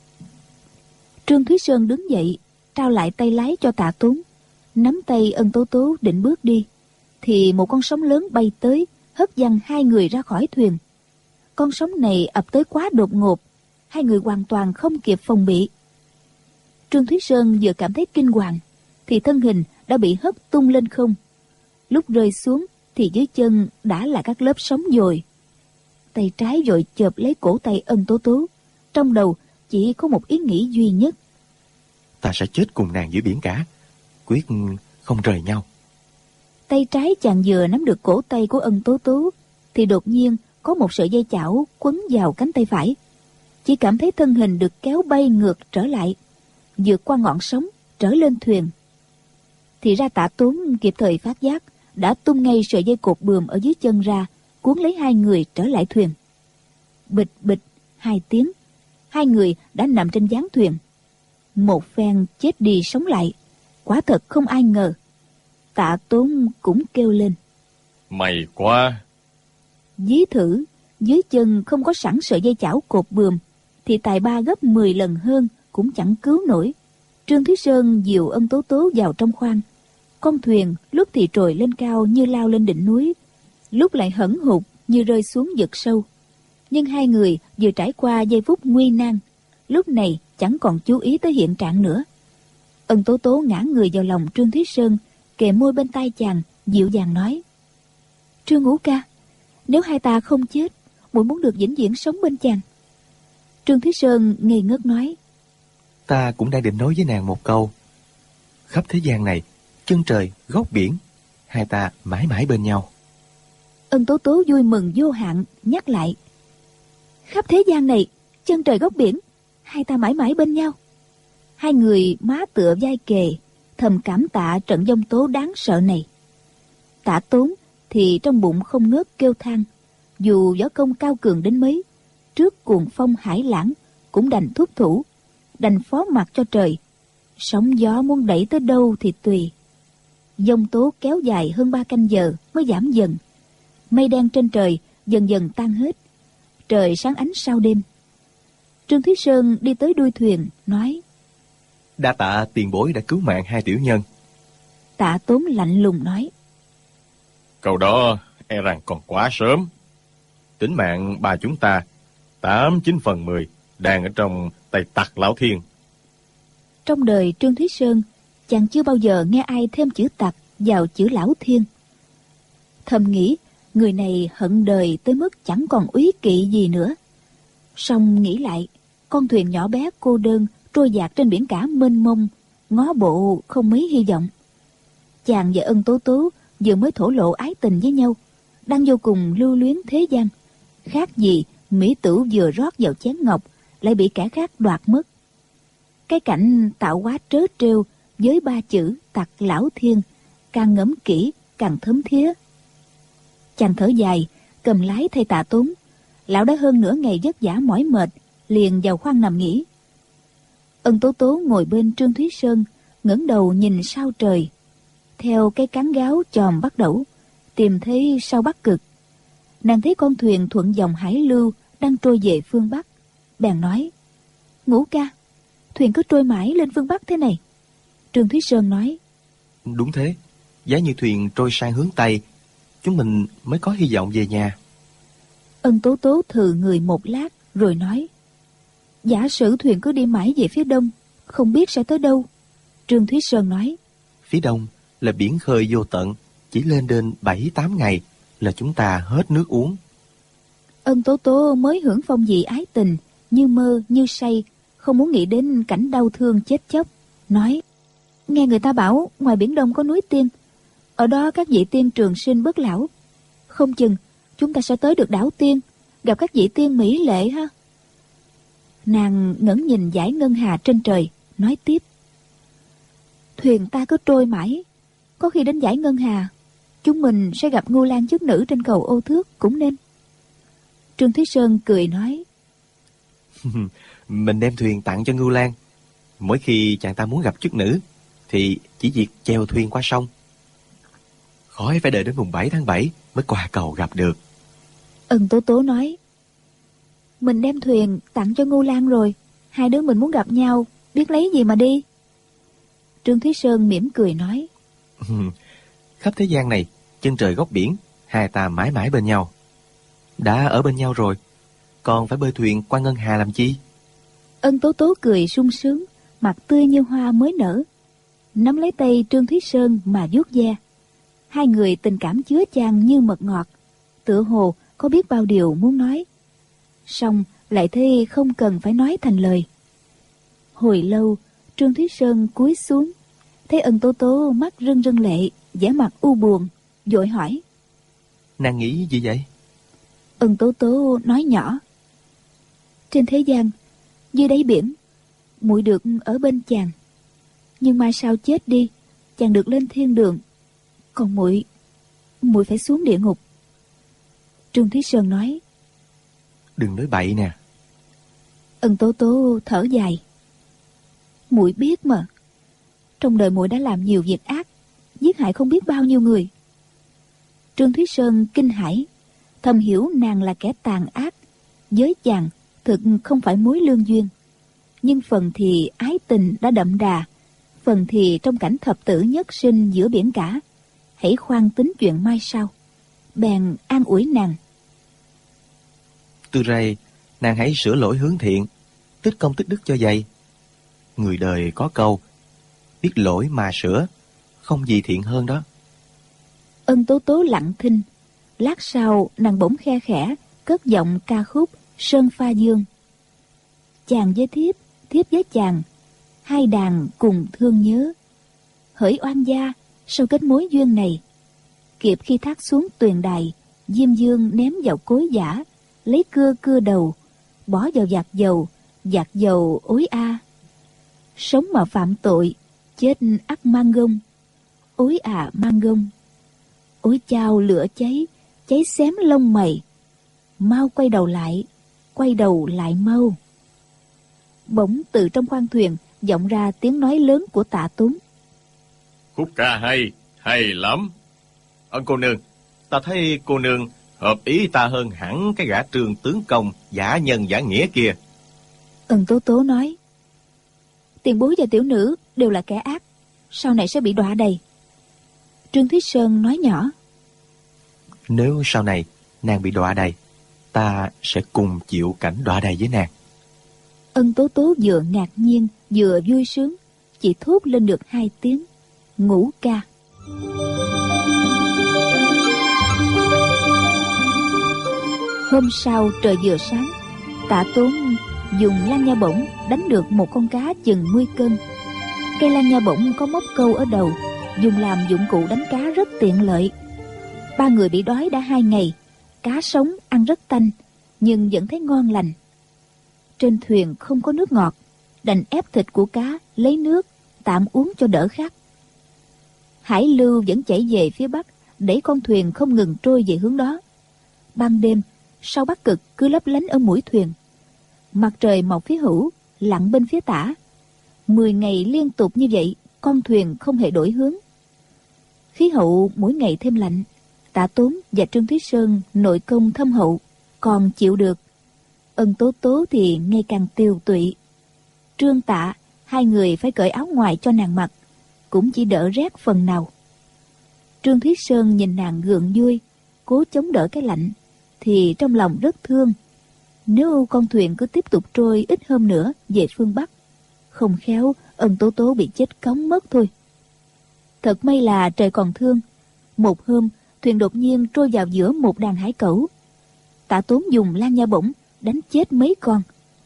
Trương Thúy Sơn đứng dậy, trao lại tay lái cho Tạ Tốn, nắm tay Ân Tố Tố định bước đi, thì một con sóng lớn bay tới, hất văng hai người ra khỏi thuyền. Con sóng này ập tới quá đột ngột, hai người hoàn toàn không kịp phòng bị. Trương Thúy Sơn vừa cảm thấy kinh hoàng, thì thân hình đã bị hất tung lên không. Lúc rơi xuống thì dưới chân đã là các lớp sóng dồi. Tay trái vội chộp lấy cổ tay Ân Tố Tố, trong đầu chỉ có một ý nghĩ duy nhất: Ta sẽ chết cùng nàng dưới biển cả, quyết không rời nhau. Tay trái chàng vừa nắm được cổ tay của Ân Tố Tố thì đột nhiên có một sợi dây chảo quấn vào cánh tay phải. Chỉ cảm thấy thân hình được kéo bay ngược trở lại, vượt qua ngọn sóng trở lên thuyền. Thì ra Tạ Tốn kịp thời phát giác, đã tung ngay sợi dây cột buồm ở dưới chân ra, cuốn lấy hai người trở lại thuyền. Bịch bịch hai tiếng, hai người đã nằm trên gián thuyền. Một phen chết đi sống lại, quả thật không ai ngờ. Tạ Tốn cũng kêu lên: May quá! Ví thử, dưới chân không có sẵn sợi dây chảo cột buồm, thì tài ba gấp 10 lần hơn cũng chẳng cứu nổi. Trương Thúy Sơn dìu Ân Tố Tố vào trong khoang. Con thuyền lúc thì trồi lên cao như lao lên đỉnh núi, lúc lại hẫng hụt như rơi xuống vực sâu. Nhưng hai người vừa trải qua giây phút nguy nan, lúc này chẳng còn chú ý tới hiện trạng nữa. Ân Tố Tố ngã người vào lòng Trương Thúy Sơn, kề môi bên tai chàng, dịu dàng nói: Trương Ngũ ca, nếu hai ta không chết, muội muốn được vĩnh viễn sống bên chàng. Trương Thúy Sơn ngây ngất nói: Ta cũng đang định nói với nàng một câu. Khắp thế gian này, chân trời, góc biển, hai ta mãi mãi bên nhau. Ân Tố Tố vui mừng vô hạn, nhắc lại: Khắp thế gian này, chân trời góc biển, hai ta mãi mãi bên nhau. Hai người má tựa vai kề, thầm cảm tạ trận giông tố đáng sợ này. Tạ Tốn thì trong bụng không ngớt kêu than, dù võ công cao cường đến mấy, trước cuồng phong hải lãng cũng đành thúc thủ, đành phó mặc cho trời. Sóng gió muốn đẩy tới đâu thì tùy. Giông tố kéo dài hơn 3 canh giờ mới giảm dần. Mây đen trên trời dần dần tan hết, trời sáng ánh sau đêm. Trương Thúy Sơn đi tới đuôi thuyền nói: Đa tạ tiền bối đã cứu mạng hai tiểu nhân. Tạ Tốn lạnh lùng nói: Câu đó e rằng còn quá sớm. Tính mạng ba chúng ta 8/9 phần 10 đang ở trong tay Tặc Lão Thiên. Trong đời Trương Thúy Sơn, chàng chưa bao giờ nghe ai thêm chữ Tặc vào chữ Lão Thiên. Thầm nghĩ người này hận đời tới mức chẳng còn úy kỵ gì nữa. Song nghĩ lại, con thuyền nhỏ bé cô đơn trôi dạt trên biển cả mênh mông, ngó bộ không mấy hy vọng. Chàng và Ân Tố Tố vừa mới thổ lộ ái tình với nhau, đang vô cùng lưu luyến thế gian, khác gì mỹ tử vừa rót vào chén ngọc lại bị kẻ khác đoạt mất. Cái cảnh tạo hóa trớ trêu với 3 chữ Tặc Lão Thiên càng ngẫm kỹ càng thấm thía. Chàng thở dài, cầm lái thay Tạ Tốn. Lão đã hơn nửa ngày vất vả mỏi mệt, liền vào khoang nằm nghỉ. Ân Tố Tố ngồi bên Trương Thúy Sơn, ngẩng đầu nhìn sao trời. Theo cái cán gáo chòm bắt đẩu, tìm thấy sao Bắc Cực. Nàng thấy con thuyền thuận dòng hải lưu đang trôi về phương Bắc, bèn nói: Ngũ ca, thuyền cứ trôi mãi lên phương Bắc thế này. Trương Thúy Sơn nói: Đúng thế, giá như thuyền trôi sang hướng Tây, chúng mình mới có hy vọng về nhà. Ân Tố Tố thừ người một lát rồi nói: Giả sử thuyền cứ đi mãi về phía đông, không biết sẽ tới đâu. Trương Thúy Sơn nói: Phía đông là biển khơi vô tận, chỉ lên đến 7-8 ngày là chúng ta hết nước uống. Ân Tố Tố mới hưởng phong vị ái tình, như mơ như say, không muốn nghĩ đến cảnh đau thương chết chóc. Nói: nghe người ta bảo ngoài Biển Đông có núi tiên, ở đó các vị tiên trường sinh bất lão, không chừng chúng ta sẽ tới được đảo tiên, gặp các vị tiên mỹ lệ ha. Nàng ngẩng nhìn dải ngân hà trên trời, nói tiếp: thuyền ta cứ trôi mãi, có khi đến dải ngân hà chúng mình sẽ gặp Ngưu Lang chức nữ trên cầu Ô Thước cũng nên. Trương Thúy Sơn cười nói: mình đem thuyền tặng cho Ngưu Lang. Mỗi khi chàng ta muốn gặp chức nữ thì chỉ việc chèo thuyền qua sông, khỏi phải đợi đến mùng 7 tháng 7 mới qua cầu gặp được. Ân Tố Tố nói: mình đem thuyền tặng cho Ngưu Lang rồi, hai đứa mình muốn gặp nhau, biết lấy gì mà đi. Trương Thúy Sơn mỉm cười nói: khắp thế gian này, chân trời góc biển, hai ta mãi mãi bên nhau. Đã ở bên nhau rồi, còn phải bơi thuyền qua ngân hà làm chi? Ân Tố Tố cười sung sướng, mặt tươi như hoa mới nở, nắm lấy tay Trương Thúy Sơn mà vuốt ve. Hai người tình cảm chứa chan như mật ngọt, tựa hồ có biết bao điều muốn nói, song lại thấy không cần phải nói thành lời. Hồi lâu, Trương Thúy Sơn cúi xuống, thấy Ân Tố Tố mắt rưng rưng lệ, vẻ mặt u buồn, vội hỏi: nàng nghĩ gì vậy? Ân Tố Tố nói nhỏ: trên thế gian, dưới đáy biển, muội được ở bên chàng, nhưng mai sau chết đi, chàng được lên thiên đường, còn muội phải xuống địa ngục. Trương Thúy Sơn nói: đừng nói bậy nè. Ân Tố Tố thở dài: muội biết mà, trong đời muội đã làm nhiều việc ác, giết hại không biết bao nhiêu người. Trương Thúy Sơn kinh hãi, thầm hiểu nàng là kẻ tàn ác, với chàng thực không phải mối lương duyên, nhưng phần thì ái tình đã đậm đà, phần thì trong cảnh thập tử nhất sinh giữa biển cả, hãy khoan tính chuyện mai sau. Bèn an ủi nàng: Từ rày, nàng hãy sửa lỗi hướng thiện, tích công tích đức cho dày. Người đời có câu, biết lỗi mà sửa, không gì thiện hơn đó. Ân Tố Tố lặng thinh, lát sau nàng bỗng khe khẽ cất giọng ca khúc Sơn Pha Dương: chàng với thiếp, thiếp với chàng, hai đàn cùng thương nhớ. Hỡi oan gia, sau kết mối duyên này, kịp khi thác xuống tuyền đài, Diêm Dương ném vào cối giã, lấy cưa cưa đầu, bỏ vào vạc dầu ối a. Sống mà phạm tội, chết ắt mang gông, ối à mang gông. Ối chao lửa cháy, cháy xém lông mày, mau quay đầu lại mau. Bỗng từ trong khoang thuyền vọng ra tiếng nói lớn của Tạ Tốn: khúc ca hay lắm. Ân cô nương, ta thấy cô nương hợp ý ta hơn hẳn cái gã Trương tướng công giả nhân giả nghĩa kia. Ân Tố Tố nói: tiền bối và tiểu nữ đều là kẻ ác, sau này sẽ bị đọa đầy. Trương Thúy Sơn nói nhỏ: nếu sau này nàng bị đọa đầy, ta sẽ cùng chịu cảnh đọa đầy với nàng. Ân Tố Tố vừa ngạc nhiên vừa vui sướng, chỉ thốt lên được hai tiếng: ngũ ca. Hôm sau trời vừa sáng, Tạ Tốn dùng lan nha bổng đánh được một con cá chừng 10 cân. Cây lan nha bổng có móc câu ở đầu, dùng làm dụng cụ đánh cá rất tiện lợi. Ba người bị đói đã 2 ngày, cá sống ăn rất tanh, nhưng vẫn thấy ngon lành. Trên thuyền không có nước ngọt, đành ép thịt của cá lấy nước tạm uống cho đỡ khát. Hải lưu vẫn chảy về phía bắc, đẩy con thuyền không ngừng trôi về hướng đó. Ban đêm, sao Bắc Cực cứ lấp lánh ở mũi thuyền. Mặt trời mọc phía hữu, lặn bên phía tả. 10 ngày liên tục như vậy, con thuyền không hề đổi hướng. Khí hậu mỗi ngày thêm lạnh. Tạ Tốn và Trương Thúy Sơn nội công thâm hậu, còn chịu được. Ân Tố Tố thì ngày càng tiều tụy. Trương Tạ, hai người phải cởi áo ngoài cho nàng mặc, cũng chỉ đỡ rét phần nào. Trương Thúy Sơn nhìn nàng gượng vui, cố chống đỡ cái lạnh, thì trong lòng rất thương. Nếu con thuyền cứ tiếp tục trôi ít hôm nữa về phương Bắc, không khéo Ân Tố Tố bị chết cóng mất thôi. Thật may là trời còn thương. Một hôm, thuyền đột nhiên trôi vào giữa một đàn hải cẩu. Tạ Tốn dùng lan nha bổng đánh chết mấy con.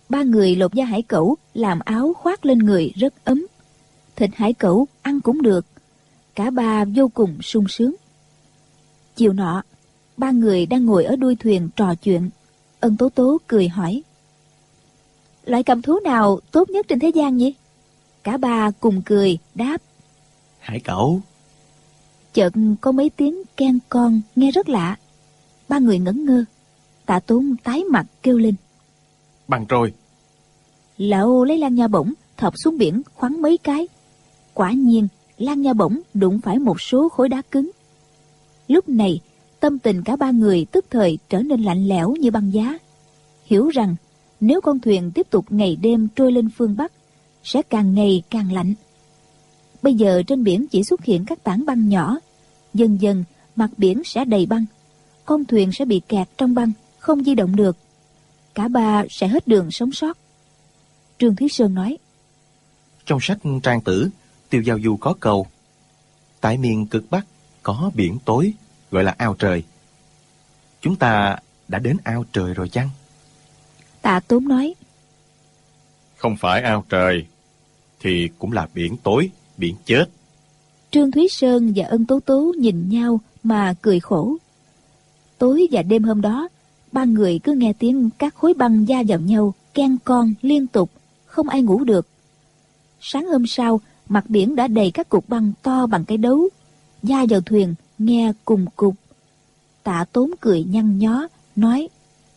Ba người lột da hải cẩu làm áo khoác lên người rất ấm. Thịt hải cẩu ăn cũng được. Cả ba vô cùng sung sướng. Chiều nọ, ba người đang ngồi ở đuôi thuyền trò chuyện. Ân Tố Tố cười hỏi: loại cầm thú nào tốt nhất trên thế gian nhỉ? Cả ba cùng cười đáp: Hải cẩu. Chợt có mấy tiếng keng con nghe rất lạ. Ba người ngẩn ngơ. Tạ Tốn tái mặt kêu lên: Băng trôi. Lão lấy lan nha bổng thọc xuống biển khoắn mấy cái. Quả nhiên lan nha bổng đụng phải một số khối đá cứng. Lúc này tâm tình cả ba người tức thời trở nên lạnh lẽo như băng giá. Hiểu rằng nếu con thuyền tiếp tục ngày đêm trôi lên phương Bắc, sẽ càng ngày càng lạnh. Bây giờ trên biển chỉ xuất hiện các tảng băng nhỏ. Dần dần mặt biển sẽ đầy băng. Con thuyền sẽ bị kẹt trong băng, không di động được. Cả ba sẽ hết đường sống sót. Trương Thúy Sơn nói: Trong sách Trang Tử, Tiêu Giao Du có câu: tại miền cực Bắc có biển tối, gọi là ao trời. Chúng ta đã đến ao trời rồi chăng? Tạ Tốn nói: Không phải ao trời, thì cũng là biển tối, biển chết. Trương Thúy Sơn và Ân Tố Tố nhìn nhau mà cười khổ. Tối và đêm hôm đó, ba người cứ nghe tiếng các khối băng va vào nhau, keng con liên tục, không ai ngủ được. Sáng hôm sau, mặt biển đã đầy các cục băng to bằng cái đấu, va vào thuyền nghe cùng cục. Tạ Tốn cười nhăn nhó nói: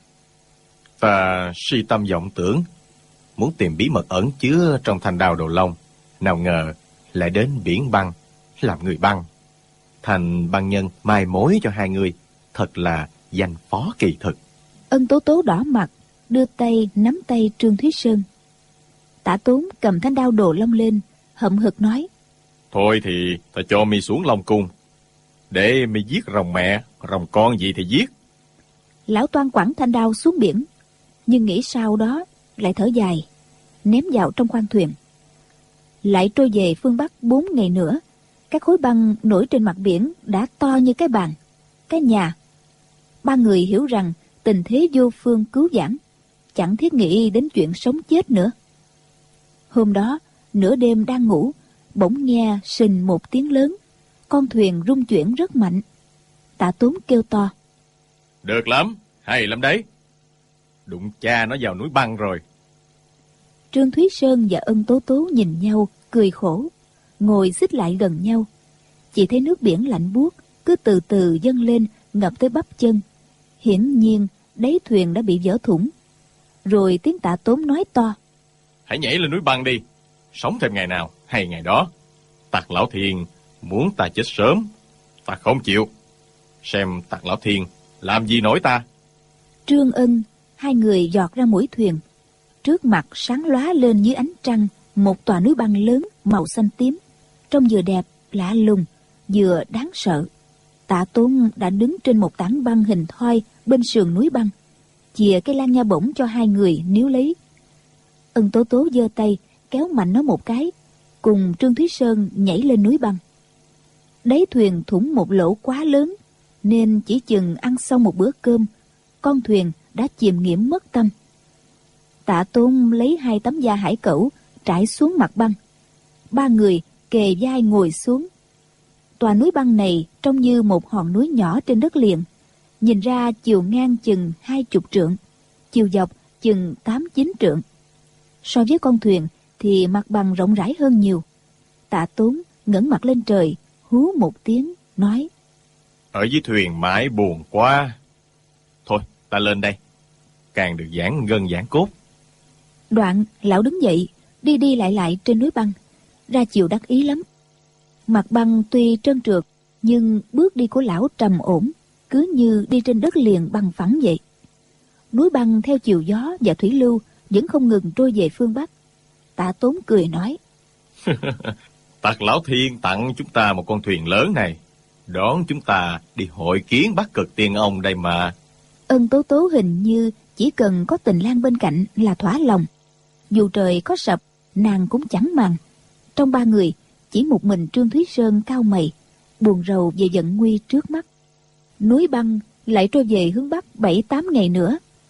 Ta si tâm vọng tưởng, muốn tìm bí mật ẩn chứa trong thanh đao Đồ Long, nào ngờ lại đến biển băng, làm người băng. Thành băng nhân mai mối cho hai người, thật là danh phó kỳ thực. Ân Tố Tố đỏ mặt, đưa tay nắm tay Trương Thúy Sơn. Tạ Tốn cầm thanh đao Đồ Long lên, hậm hực nói: Thôi thì ta cho mi xuống Long Cung, để mi giết rồng mẹ, rồng con gì thì giết. Lão toan quẳng thanh đao xuống biển, nhưng nghĩ sau đó lại thở dài, ném vào trong khoang thuyền. Lại trôi về phương Bắc 4 ngày nữa. Các khối băng nổi trên mặt biển đã to như cái bàn, cái nhà. Ba người hiểu rằng tình thế vô phương cứu vãn, chẳng thiết nghĩ đến chuyện sống chết nữa. Hôm đó, nửa đêm đang ngủ, bỗng nghe sình một tiếng lớn. Con thuyền rung chuyển rất mạnh. Tạ Tốn kêu to: Được lắm, hay lắm đấy. Đụng cha nó vào núi băng rồi. Trương Thúy Sơn và Ân Tố Tố nhìn nhau, cười khổ, ngồi xích lại gần nhau. Chỉ thấy nước biển lạnh buốt cứ từ từ dâng lên, ngập tới bắp chân. Hiển nhiên đáy thuyền đã bị vỡ thủng. Rồi tiếng Tạ Tốn nói to: Hãy nhảy lên núi băng đi, sống thêm ngày nào hay ngày đó. Tặc Lão Thiên muốn ta chết sớm, ta không chịu. Xem Tặc Lão Thiên làm gì nổi ta. Trương Ân, hai người giọt ra mũi thuyền. Trước mặt sáng lóa lên dưới ánh trăng một tòa núi băng lớn màu xanh tím, trông vừa đẹp lạ lùng vừa đáng sợ. Tạ Tốn đã đứng trên một tảng băng hình thoi bên sườn núi băng, chìa cái lan nha bổng cho hai người níu lấy. Ân Tố Tố giơ tay kéo mạnh nó một cái, cùng Trương Thúy Sơn nhảy lên núi băng. Đáy thuyền thủng một lỗ quá lớn, nên chỉ chừng ăn xong một bữa cơm, con thuyền đã chìm nghiễm mất tâm. Tạ Tốn lấy 2 tấm da hải cẩu trải xuống mặt băng. Ba người kề vai ngồi xuống. Tòa núi băng này trông như một hòn núi nhỏ trên đất liền, nhìn ra chiều ngang chừng 20 trượng, chiều dọc chừng 8-9 trượng. So với con thuyền thì mặt bằng rộng rãi hơn nhiều. Tạ Tốn ngẩng mặt lên trời, hú một tiếng, nói: Ở dưới thuyền mãi buồn quá. Thôi, ta lên đây, càng được giãn gân giãn cốt. Đoạn lão đứng dậy, đi đi lại lại trên núi băng, ra chiều đắc ý lắm. Mặt băng tuy trơn trượt, nhưng bước đi của lão trầm ổn, cứ như đi trên đất liền bằng phẳng vậy. Núi băng theo chiều gió và thủy lưu vẫn không ngừng trôi về phương Bắc. Tạ Tốn cười nói: Tặc Lão Thiên tặng chúng ta một con thuyền lớn này, đón chúng ta đi hội kiến Bắc Cực Tiên Ông đây mà. Ân Tố Tố hình như chỉ cần có Tình Lang bên cạnh là thỏa lòng. Dù trời có sập, nàng cũng chẳng màng. Trong ba người, chỉ một mình Trương Thúy Sơn cau mày, buồn rầu về vận nguy trước mắt. Núi băng lại trôi về hướng Bắc 7-8 ngày nữa.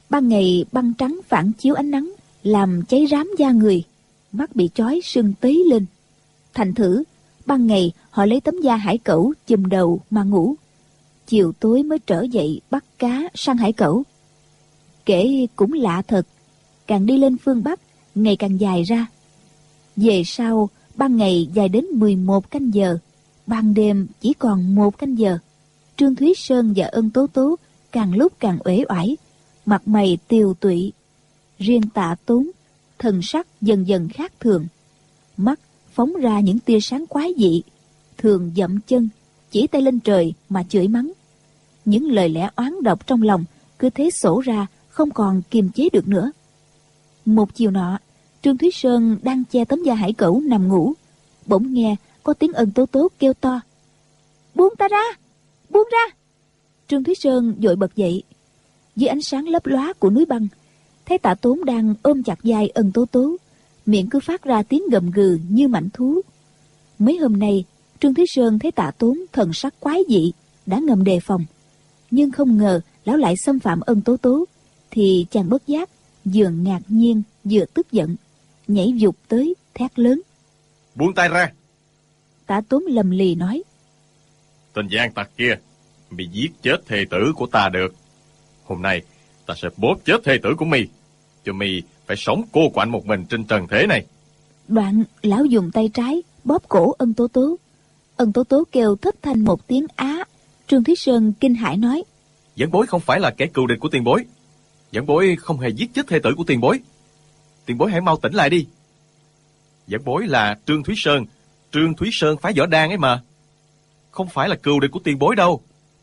Ban ngày băng trắng phản chiếu ánh nắng, làm cháy rám da người, mắt bị chói sưng tấy lên. Thành thử, ban ngày họ lấy tấm da hải cẩu chùm đầu mà ngủ, chiều tối mới trở dậy bắt cá săn hải cẩu. Kể cũng lạ thật, càng đi lên phương Bắc, ngày càng dài ra. Về sau, ban ngày dài đến 11 canh giờ, ban đêm chỉ còn 1 canh giờ. Trương Thúy Sơn và Ân Tố Tố càng lúc càng uể oải, mặt mày tiều tụy. Riêng Tạ Tốn, thần sắc dần dần khác thường, mắt phóng ra những tia sáng quái dị, thường dậm chân, chỉ tay lên trời mà chửi mắng. Những lời lẽ oán độc trong lòng cứ thế sổ ra, không còn kiềm chế được nữa. Một chiều nọ, Trương Thúy Sơn đang che tấm da hải cẩu nằm ngủ, bỗng nghe có tiếng Ân Tố Tố kêu to: "Buông ta ra, buông ra!" Trương Thúy Sơn vội bật dậy. Dưới ánh sáng lấp lóa của núi băng, thấy Tạ Tốn đang ôm chặt vai Ân Tố Tố, miệng cứ phát ra tiếng gầm gừ như mãnh thú. Mấy hôm nay, Trương Thúy Sơn thấy Tạ Tốn thần sắc quái dị, đã ngầm đề phòng, nhưng không ngờ lão lại xâm phạm Ân Tố Tố, thì chàng bất giác vừa ngạc nhiên vừa tức giận, nhảy vụt tới thét lớn: "Buông tay ra!" Tạ Tốn lầm lì nói: "Tên gian tặc kia bị giết chết thê tử của ta được. Hôm nay ta sẽ bóp chết thê tử của mi, cho mi phải sống cô quạnh một mình trên trần thế này." Đoạn lão dùng tay trái bóp cổ Ân Tố Tố. Ân Tố Tố kêu thất thanh một tiếng á. Trương Thúy Sơn kinh hãi nói: "Vãn bối không phải là kẻ cừu địch của tiền bối. Vãn bối không hề giết chết thê tử của tiền bối. Tiền bối hãy mau tỉnh lại đi. Vãn bối là Trương Thúy Sơn, Trương Thúy Sơn phái võ đan ấy mà. Không phải là cừu địch của tiền bối đâu."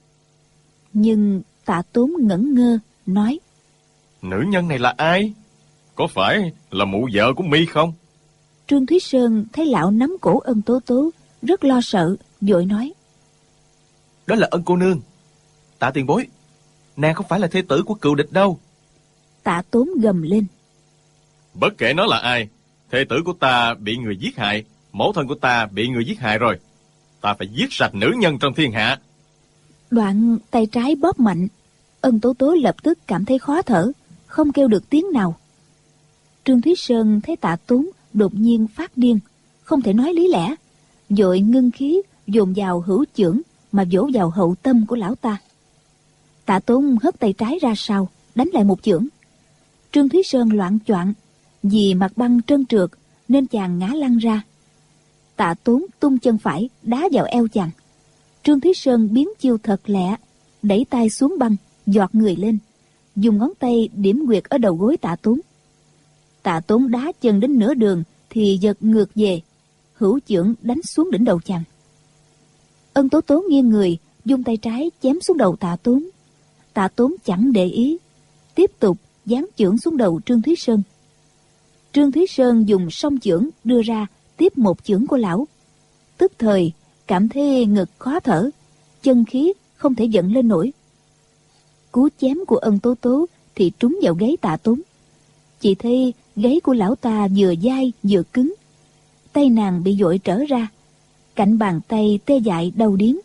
Nhưng Tạ Tốn ngẩn ngơ nói: "Nữ nhân này là ai? Có phải là mụ vợ của mi không?" Trương Thúy Sơn thấy lão nắm cổ Ân Tố Tố, rất lo sợ, vội nói: "Đó là Ân cô nương. Tạ tiền bối, nàng không phải là thê tử của cừu địch đâu." Tạ Tốn gầm lên: "Bất kể nó là ai, thê tử của ta bị người giết hại, mẫu thân của ta bị người giết hại rồi. Ta phải giết sạch nữ nhân trong thiên hạ." Đoạn tay trái bóp mạnh. Ân Tố Tố lập tức cảm thấy khó thở, không kêu được tiếng nào. Trương Thúy Sơn thấy Tạ Tốn đột nhiên phát điên, không thể nói lý lẽ, vội ngưng khí dồn vào hữu chưởng mà vỗ vào hậu tâm của lão ta. Tạ Tốn hất tay trái ra sau, đánh lại một chưởng. Trương Thúy Sơn loạng choạng, vì mặt băng trơn trượt nên chàng ngã lăn ra. Tạ Tốn tung chân phải đá vào eo chàng. Trương Thúy Sơn biến chiêu thật lẹ, đẩy tay xuống băng, giọt người lên, dùng ngón tay điểm nguyệt ở đầu gối Tạ Tốn. Tạ Tốn đá chân đến nửa đường thì giật ngược về, hữu chưởng đánh xuống đỉnh đầu chàng. Ân Tố Tố nghiêng người, dùng tay trái chém xuống đầu Tạ Tốn. Tạ Tốn chẳng để ý, tiếp tục giáng chưởng xuống đầu Trương Thúy Sơn. Trương Thúy Sơn dùng song chưởng đưa ra tiếp một chưởng của lão. Tức thời cảm thấy ngực khó thở, chân khí không thể dẫn lên nổi. Cú chém của Ân Tố Tố thì trúng vào gáy Tạ Tốn. Chỉ thấy gáy của lão ta vừa dai vừa cứng, tay nàng bị dội trở ra, cạnh bàn tay tê dại đau điếng.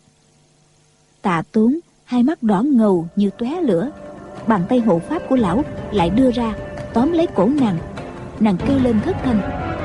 Tạ Tốn hai mắt đỏ ngầu như tóe lửa, bàn tay hộ pháp của lão lại đưa ra tóm lấy cổ nàng. Nàng kêu lên thất thanh.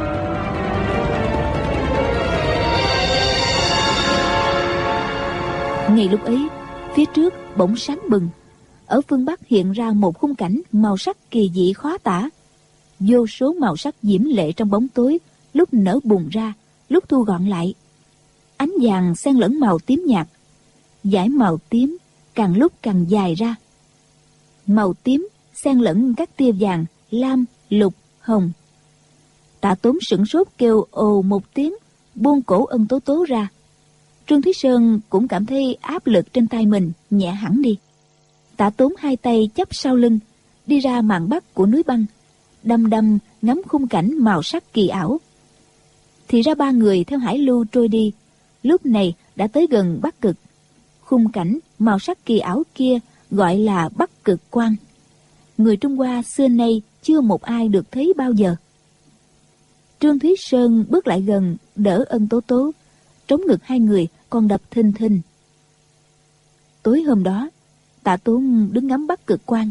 Ngay lúc ấy, phía trước bỗng sáng bừng, ở phương Bắc hiện ra một khung cảnh màu sắc kỳ dị khó tả. Vô số màu sắc diễm lệ trong bóng tối, lúc nở bùng ra, lúc thu gọn lại. Ánh vàng xen lẫn màu tím nhạt, dải màu tím càng lúc càng dài ra. Màu tím xen lẫn các tia vàng, lam, lục, hồng. Tạ Tốn sửng sốt kêu ồ một tiếng, buông cổ Ân Tố Tố ra. Trương Thúy Sơn cũng cảm thấy áp lực trên tay mình nhẹ hẳn đi. Tạ Tốn hai tay chắp sau lưng, đi ra màn bắc của núi băng, đăm đăm ngắm khung cảnh màu sắc kỳ ảo. Thì ra ba người theo hải lưu trôi đi, lúc này đã tới gần Bắc Cực. Khung cảnh màu sắc kỳ ảo kia gọi là Bắc Cực Quang. Người Trung Hoa xưa nay chưa một ai được thấy bao giờ. Trương Thúy Sơn bước lại gần, đỡ Ân Tố Tố, trống ngực hai người còn đập thình thình. Tối hôm đó, Tạ Tốn đứng ngắm Bắc Cực Quang,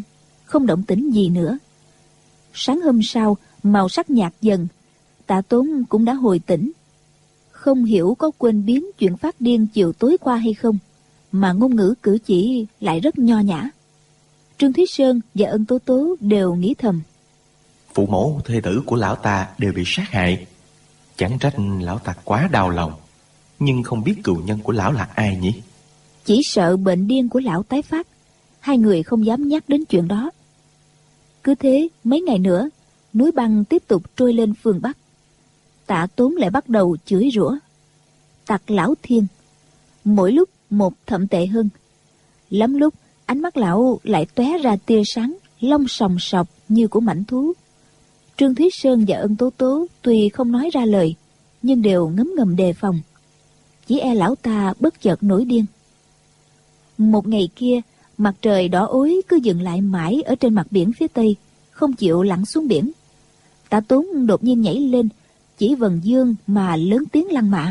không động tĩnh gì nữa. Sáng hôm sau, màu sắc nhạt dần, Tạ Tốn cũng đã hồi tỉnh. Không hiểu có quên biến chuyện phát điên chiều tối qua hay không, mà ngôn ngữ cử chỉ lại rất nho nhã. Trương Thúy Sơn và Ân Tố Tố đều nghĩ thầm: phụ mẫu thê tử của lão ta đều bị sát hại, chẳng trách lão ta quá đau lòng. Nhưng không biết cừu nhân của lão là ai nhỉ? Chỉ sợ bệnh điên của lão tái phát, hai người không dám nhắc đến chuyện đó. Cứ thế mấy ngày nữa, núi băng tiếp tục trôi lên phương Bắc. Tạ Tốn lại bắt đầu chửi rủa: tặc lão thiên, mỗi lúc một thậm tệ hơn. Lắm lúc ánh mắt lão lại tóe ra tia sáng, lông sòng sọc như của mãnh thú. Trương Thúy Sơn và Ân Tố Tố tuy không nói ra lời, nhưng đều ngấm ngầm đề phòng, chỉ e lão ta bất chợt nổi điên. Một ngày kia, mặt trời đỏ ối cứ dừng lại mãi ở trên mặt biển phía tây, không chịu lặn xuống biển. Tạ Tốn đột nhiên nhảy lên, chỉ vầng dương mà lớn tiếng lăng mạ: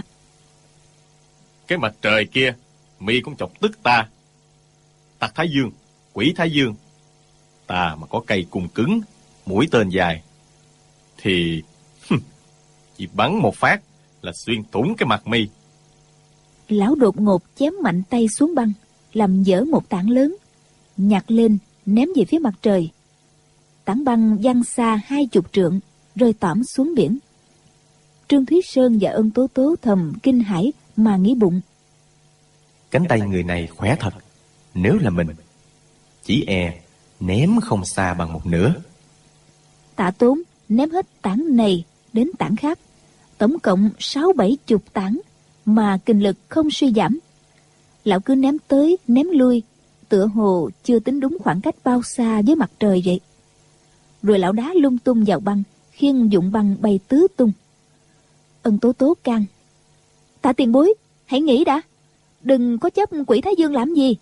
cái mặt trời kia, mi cũng chọc tức ta. Tặc Thái Dương, quỷ Thái Dương, ta mà có cây cung cứng, mũi tên dài, thì chỉ bắn một phát là xuyên thủng cái mặt mi. Lão đột ngột chém mạnh tay xuống băng, làm vỡ một tảng lớn, nhặt lên ném về phía mặt trời. Tảng băng văng xa 20 trượng, rơi tõm xuống biển. Trương Thúy Sơn và Ân Tố Tố thầm kinh hãi mà nghĩ bụng: cánh tay người này khỏe thật, nếu là mình, chỉ e ném không xa bằng một nửa. Tạ Tốn ném hết tảng này đến tảng khác, tổng cộng 60-70 tảng, mà kinh lực không suy giảm. Lão cứ ném tới ném lui, tựa hồ chưa tính đúng khoảng cách bao xa với mặt trời vậy. Rồi lão đá lung tung vào băng, khiến dụng băng bay tứ tung. Ân Tố Tố can: Tạ tiền bối, hãy nghĩ đã, đừng có chấp quỷ Thái Dương làm gì.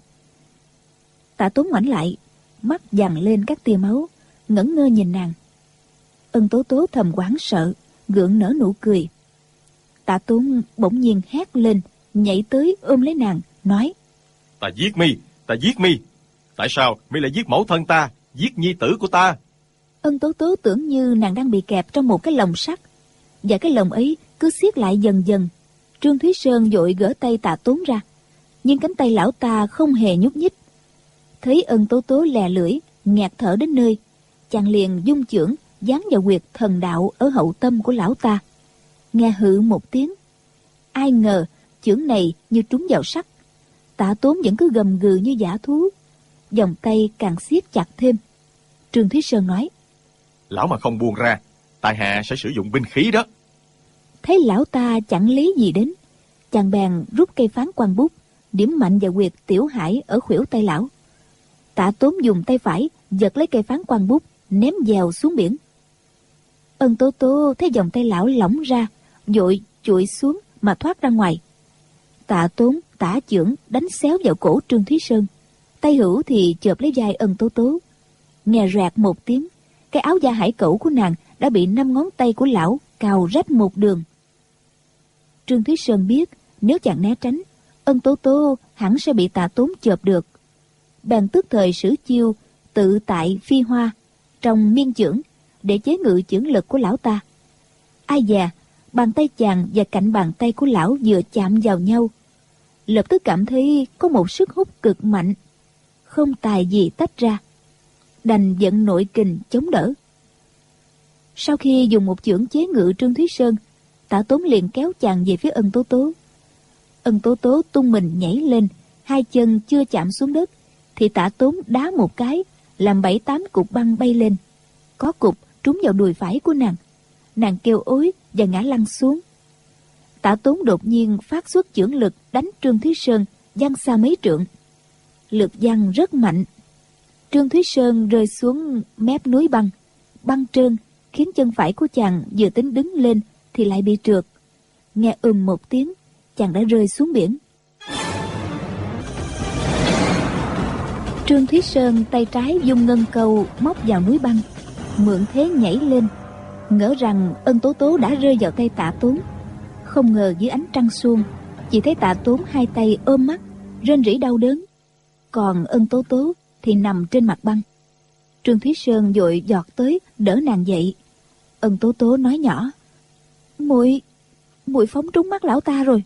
Tạ Tốn ngoảnh lại, mắt dằn lên các tia máu, ngẩn ngơ nhìn nàng. Ân Tố Tố thầm hoảng sợ, gượng nở nụ cười. Tạ Tốn bỗng nhiên hét lên, nhảy tới ôm lấy nàng, nói: Ta giết mi, ta giết mi. Tại sao mi lại giết mẫu thân ta, giết nhi tử của ta? Ân Tố Tố tưởng như nàng đang bị kẹp trong một cái lồng sắt, và cái lồng ấy cứ siết lại dần dần. Trương Thúy Sơn vội gỡ tay Tạ Tốn ra, nhưng cánh tay lão ta không hề nhúc nhích. Thấy Ân Tố Tố lè lưỡi, nghẹt thở đến nơi, chàng liền dung chưởng giáng vào huyệt thần đạo ở hậu tâm của lão ta. Nghe hự một tiếng, ai ngờ chưởng này như trúng vào sắt. Tạ Tốn vẫn cứ gầm gừ như dã thú, vòng tay càng siết chặt thêm. Trương Thúy Sơn nói: Lão mà không buông ra, tại hạ sẽ sử dụng binh khí đó. Thấy lão ta chẳng lý gì đến, chàng bèn rút cây phán quan bút, điểm mạnh vào huyệt tiểu hải ở khuỷu tay lão. Tạ Tốn dùng tay phải giật lấy cây phán quan bút, ném dèo xuống biển. Ân Tố Tố thấy vòng tay lão lỏng ra, vội chuội xuống mà thoát ra ngoài. Tạ Tốn tả chưởng đánh xéo vào cổ Trương Thúy Sơn, tay hữu thì chộp lấy vai Ân Tố Tố. Nghe rạc một tiếng, cái áo da hải cẩu của nàng đã bị 5 ngón tay của lão cào rách một đường. Trương Thúy Sơn biết nếu chàng né tránh, Ân Tố Tố hẳn sẽ bị Tạ Tốn chộp được. Bèn tức thời sử chiêu tự tại phi hoa trong miên chưởng để chế ngự chưởng lực của lão ta. Ai dè, bàn tay chàng và cạnh bàn tay của lão vừa chạm vào nhau, lập tức cảm thấy có một sức hút cực mạnh, không tài gì tách ra, đành vận nội kình chống đỡ. Sau khi dùng một chưởng chế ngự Trương Thúy Sơn, Tạ Tốn liền kéo chàng về phía Ân Tố Tố. Ân Tố Tố tung mình nhảy lên, hai chân chưa chạm xuống đất thì Tạ Tốn đá một cái, làm 7-8 cục băng bay lên. Có cục trúng vào đùi phải của nàng. Nàng kêu ối và ngã lăn xuống. Tạ Tốn đột nhiên phát xuất chưởng lực đánh Trương Thúy Sơn văng xa mấy trượng. Lực văng rất mạnh. Trương Thúy Sơn rơi xuống mép núi băng, băng trơn, khiến chân phải của chàng vừa tính đứng lên thì lại bị trượt. Nghe một tiếng, chàng đã rơi xuống biển. Trương Thúy Sơn tay trái dung ngân câu móc vào núi băng, mượn thế nhảy lên, ngỡ rằng Ân Tố Tố đã rơi vào tay Tạ Tốn. Không ngờ dưới ánh trăng suông, chỉ thấy Tạ Tốn hai tay ôm mắt, rên rỉ đau đớn, còn Ân Tố Tố thì nằm trên mặt băng. Trương Thúy Sơn vội giọt tới đỡ nàng dậy. Ân Tố Tố nói nhỏ: muội phóng trúng mắt lão ta rồi.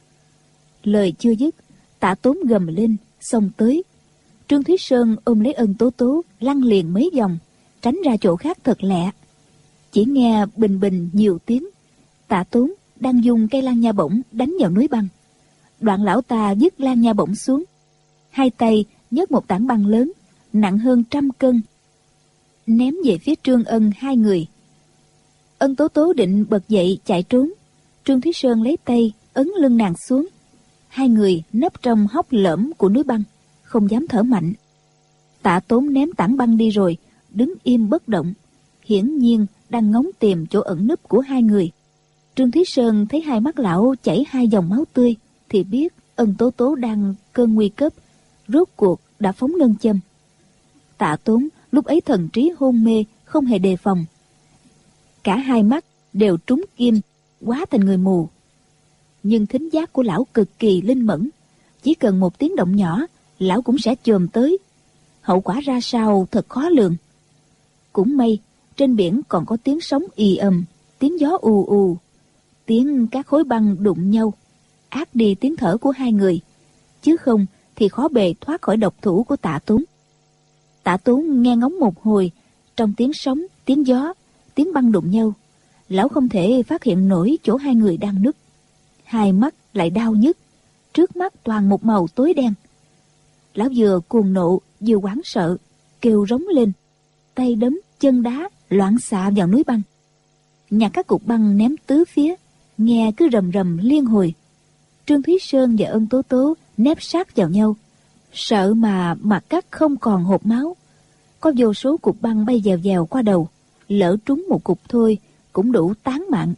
Lời chưa dứt, Tạ Tốn gầm lên xông tới. Trương Thúy Sơn ôm lấy Ân Tố Tố lăn liền mấy vòng, tránh ra chỗ khác thật lẹ. Chỉ nghe bình bình nhiều tiếng. Tạ Tốn đang dùng cây lan nha bổng đánh vào núi băng. Đoạn lão ta vứt lan nha bổng xuống, hai tay nhấc một tảng băng lớn nặng hơn 100 cân, ném về phía Trương Ân hai người. Ân Tố Tố định bật dậy chạy trốn. Trương Thúy Sơn lấy tay ấn lưng nàng xuống. Hai người nấp trong hốc lõm của núi băng, không dám thở mạnh. Tạ Tốn ném tảng băng đi rồi, đứng im bất động, hiển nhiên đang ngóng tìm chỗ ẩn núp của hai người. Trương Thúy Sơn thấy hai mắt lão chảy hai dòng máu tươi thì biết Ân Tố Tố đang cơn nguy cấp, rốt cuộc đã phóng ngân châm. Tạ Tốn lúc ấy thần trí hôn mê, không hề đề phòng, cả hai mắt đều trúng kim, hóa thành người mù. Nhưng thính giác của lão cực kỳ linh mẫn, chỉ cần một tiếng động nhỏ lão cũng sẽ chồm tới. Hậu quả ra sao thật khó lường. Cũng may trên biển còn có tiếng sóng ì ầm, tiếng gió ù ù, tiếng các khối băng đụng nhau, át đi tiếng thở của hai người, chứ không thì khó bề thoát khỏi độc thủ của Tạ Tốn. Tạ Tốn nghe ngóng một hồi, trong tiếng sóng, tiếng gió, tiếng băng đụng nhau, lão không thể phát hiện nổi chỗ hai người đang núp. Hai mắt lại đau nhức, trước mắt toàn một màu tối đen. Lão vừa cuồng nộ vừa hoảng sợ, kêu rống lên, tay đấm chân đá loạn xạ vào núi băng. Nhặt các cục băng ném tứ phía, nghe cứ rầm rầm liên hồi. Trương Thúy Sơn và Ân Tố Tố nép sát vào nhau, sợ mà mặt cắt không còn hột máu. Có vô số cục băng bay dèo dèo qua đầu, lỡ trúng một cục thôi cũng đủ tán mạng.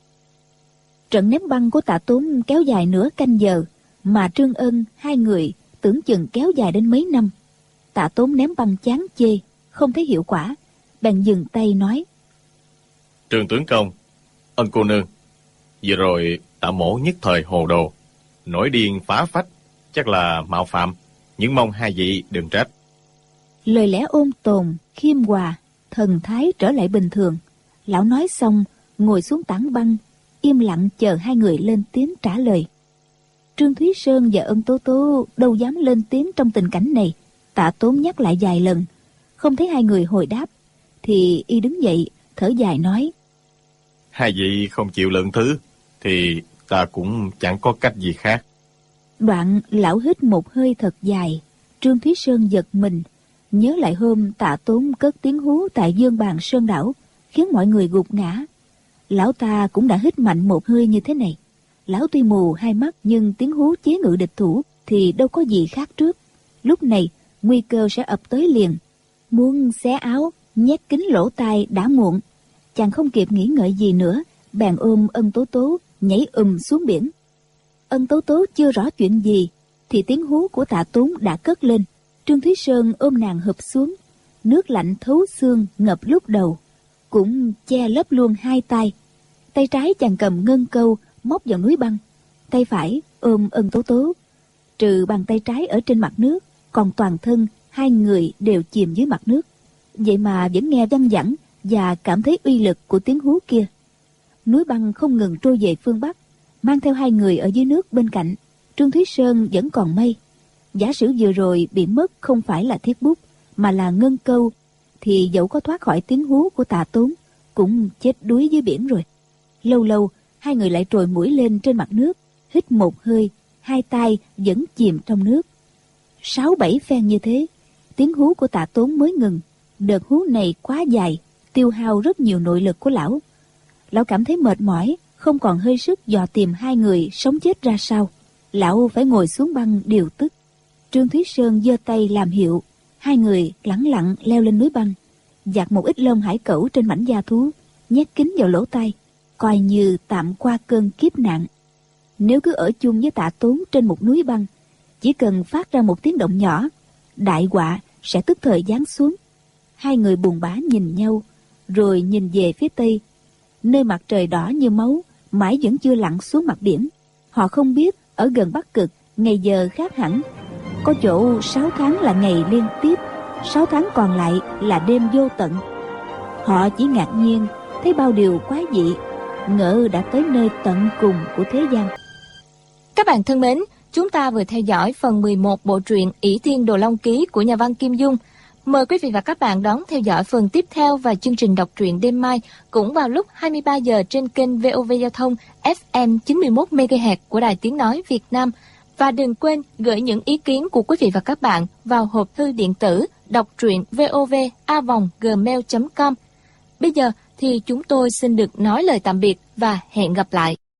Trận ném băng của Tạ Tốn kéo dài nửa canh giờ, mà Trương Ân hai người tưởng chừng kéo dài đến mấy năm. Tạ Tốn ném băng chán chê, không thấy hiệu quả, bèn dừng tay nói: Trương tướng công, Ân cô nương, vừa rồi Tạ mỗ nhất thời hồ đồ, nổi điên phá phách, chắc là mạo phạm, nhưng mong hai vị đừng trách. Lời lẽ ôn tồn, khiêm hòa, thần thái trở lại bình thường. Lão nói xong, ngồi xuống tảng băng, im lặng chờ hai người lên tiếng trả lời. Trương Thúy Sơn và Ân Tố Tố đâu dám lên tiếng trong tình cảnh này. Tạ Tốn nhắc lại vài lần, không thấy hai người hồi đáp, thì y đứng dậy, thở dài nói: Hai vị không chịu lượng thứ, thì ta cũng chẳng có cách gì khác. Đoạn lão hít một hơi thật dài. Trương Thúy Sơn giật mình, nhớ lại hôm Tạ Tốn cất tiếng hú tại Dương Bàn Sơn Đảo, khiến mọi người gục ngã. Lão ta cũng đã hít mạnh một hơi như thế này. Lão tuy mù hai mắt, nhưng tiếng hú chế ngự địch thủ thì đâu có gì khác trước. Lúc này nguy cơ sẽ ập tới liền. Muốn xé áo, nhét kính lỗ tai đã muộn. Chàng không kịp nghĩ ngợi gì nữa, bèn ôm Ân Tố Tố nhảy xuống biển. Ân Tố Tố chưa rõ chuyện gì thì tiếng hú của Tạ Tốn đã cất lên. Trương Thúy Sơn ôm nàng hụp xuống, nước lạnh thấu xương ngập lúc đầu, cũng che lấp luôn hai tay. Tay trái chàng cầm ngân câu móc vào núi băng, tay phải ôm Ân Tố Tố. Trừ bàn tay trái ở trên mặt nước, còn toàn thân hai người đều chìm dưới mặt nước. Vậy mà vẫn nghe văng vẳng và cảm thấy uy lực của tiếng hú kia. Núi băng không ngừng trôi về phương Bắc, mang theo hai người ở dưới nước bên cạnh. Trương Thúy Sơn vẫn còn may. Giả sử vừa rồi bị mất không phải là thiết bút, mà là ngân câu, thì dẫu có thoát khỏi tiếng hú của Tạ Tốn, cũng chết đuối dưới biển rồi. Lâu lâu, hai người lại trồi mũi lên trên mặt nước, hít một hơi, hai tay vẫn chìm trong nước. 6-7 phen như thế, tiếng hú của Tạ Tốn mới ngừng. Đợt hú này quá dài, tiêu hao rất nhiều nội lực của lão. Lão cảm thấy mệt mỏi, không còn hơi sức dò tìm hai người sống chết ra sao. Lão phải ngồi xuống băng điều tức. Trương Thúy Sơn giơ tay làm hiệu. Hai người lẳng lặng leo lên núi băng, giặt một ít lông hải cẩu trên mảnh da thú, nhét kính vào lỗ tai, coi như tạm qua cơn kiếp nạn. Nếu cứ ở chung với Tạ Tốn trên một núi băng, chỉ cần phát ra một tiếng động nhỏ, đại họa sẽ tức thời giáng xuống. Hai người buồn bã nhìn nhau, rồi nhìn về phía tây, nơi mặt trời đỏ như máu mãi vẫn chưa lặn xuống mặt biển. Họ không biết ở gần Bắc Cực ngày giờ khác hẳn, có chỗ 6 tháng là ngày liên tiếp, 6 tháng còn lại là đêm vô tận. Họ chỉ ngạc nhiên thấy bao điều quái dị, ngỡ đã tới nơi tận cùng của thế gian. Các bạn thân mến, chúng ta vừa theo dõi phần 11 bộ truyện Ỷ Thiên Đồ Long Ký của nhà văn Kim Dung. Mời quý vị và các bạn đón theo dõi phần tiếp theo và chương trình đọc truyện đêm mai cũng vào lúc 23 giờ trên kênh VOV Giao thông FM 91 MHz của Đài Tiếng nói Việt Nam. Và đừng quên gửi những ý kiến của quý vị và các bạn vào hộp thư điện tử đọc truyện vova@gmail.com. Bây giờ thì chúng tôi xin được nói lời tạm biệt và hẹn gặp lại.